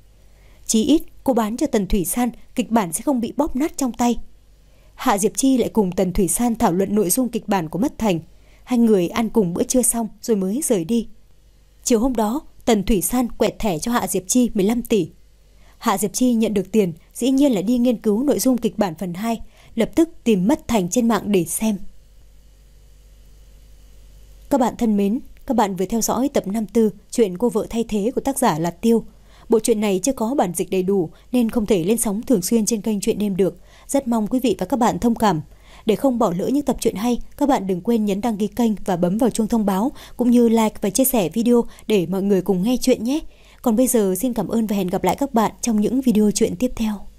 Chí ít cô bán cho Tần Thủy San, kịch bản sẽ không bị bóp nát trong tay. Hạ Diệp Chi lại cùng Tần Thủy San thảo luận nội dung kịch bản của Mất Thành. Hai người ăn cùng bữa trưa xong rồi mới rời đi. Chiều hôm đó, Tần Thủy San quẹt thẻ cho Hạ Diệp Chi mười lăm tỷ. Hạ Diệp Chi nhận được tiền, dĩ nhiên là đi nghiên cứu nội dung kịch bản phần hai, lập tức tìm Mất Thành trên mạng để xem. Các bạn thân mến, các bạn vừa theo dõi tập năm mươi tư chuyện Cô Vợ Thay Thế của tác giả là Tiêu. Bộ truyện này chưa có bản dịch đầy đủ nên không thể lên sóng thường xuyên trên kênh Truyện Đêm được. Rất mong quý vị và các bạn thông cảm. Để không bỏ lỡ những tập truyện hay, các bạn đừng quên nhấn đăng ký kênh và bấm vào chuông thông báo, cũng như like và chia sẻ video để mọi người cùng nghe chuyện nhé. Còn bây giờ xin cảm ơn và hẹn gặp lại các bạn trong những video truyện tiếp theo.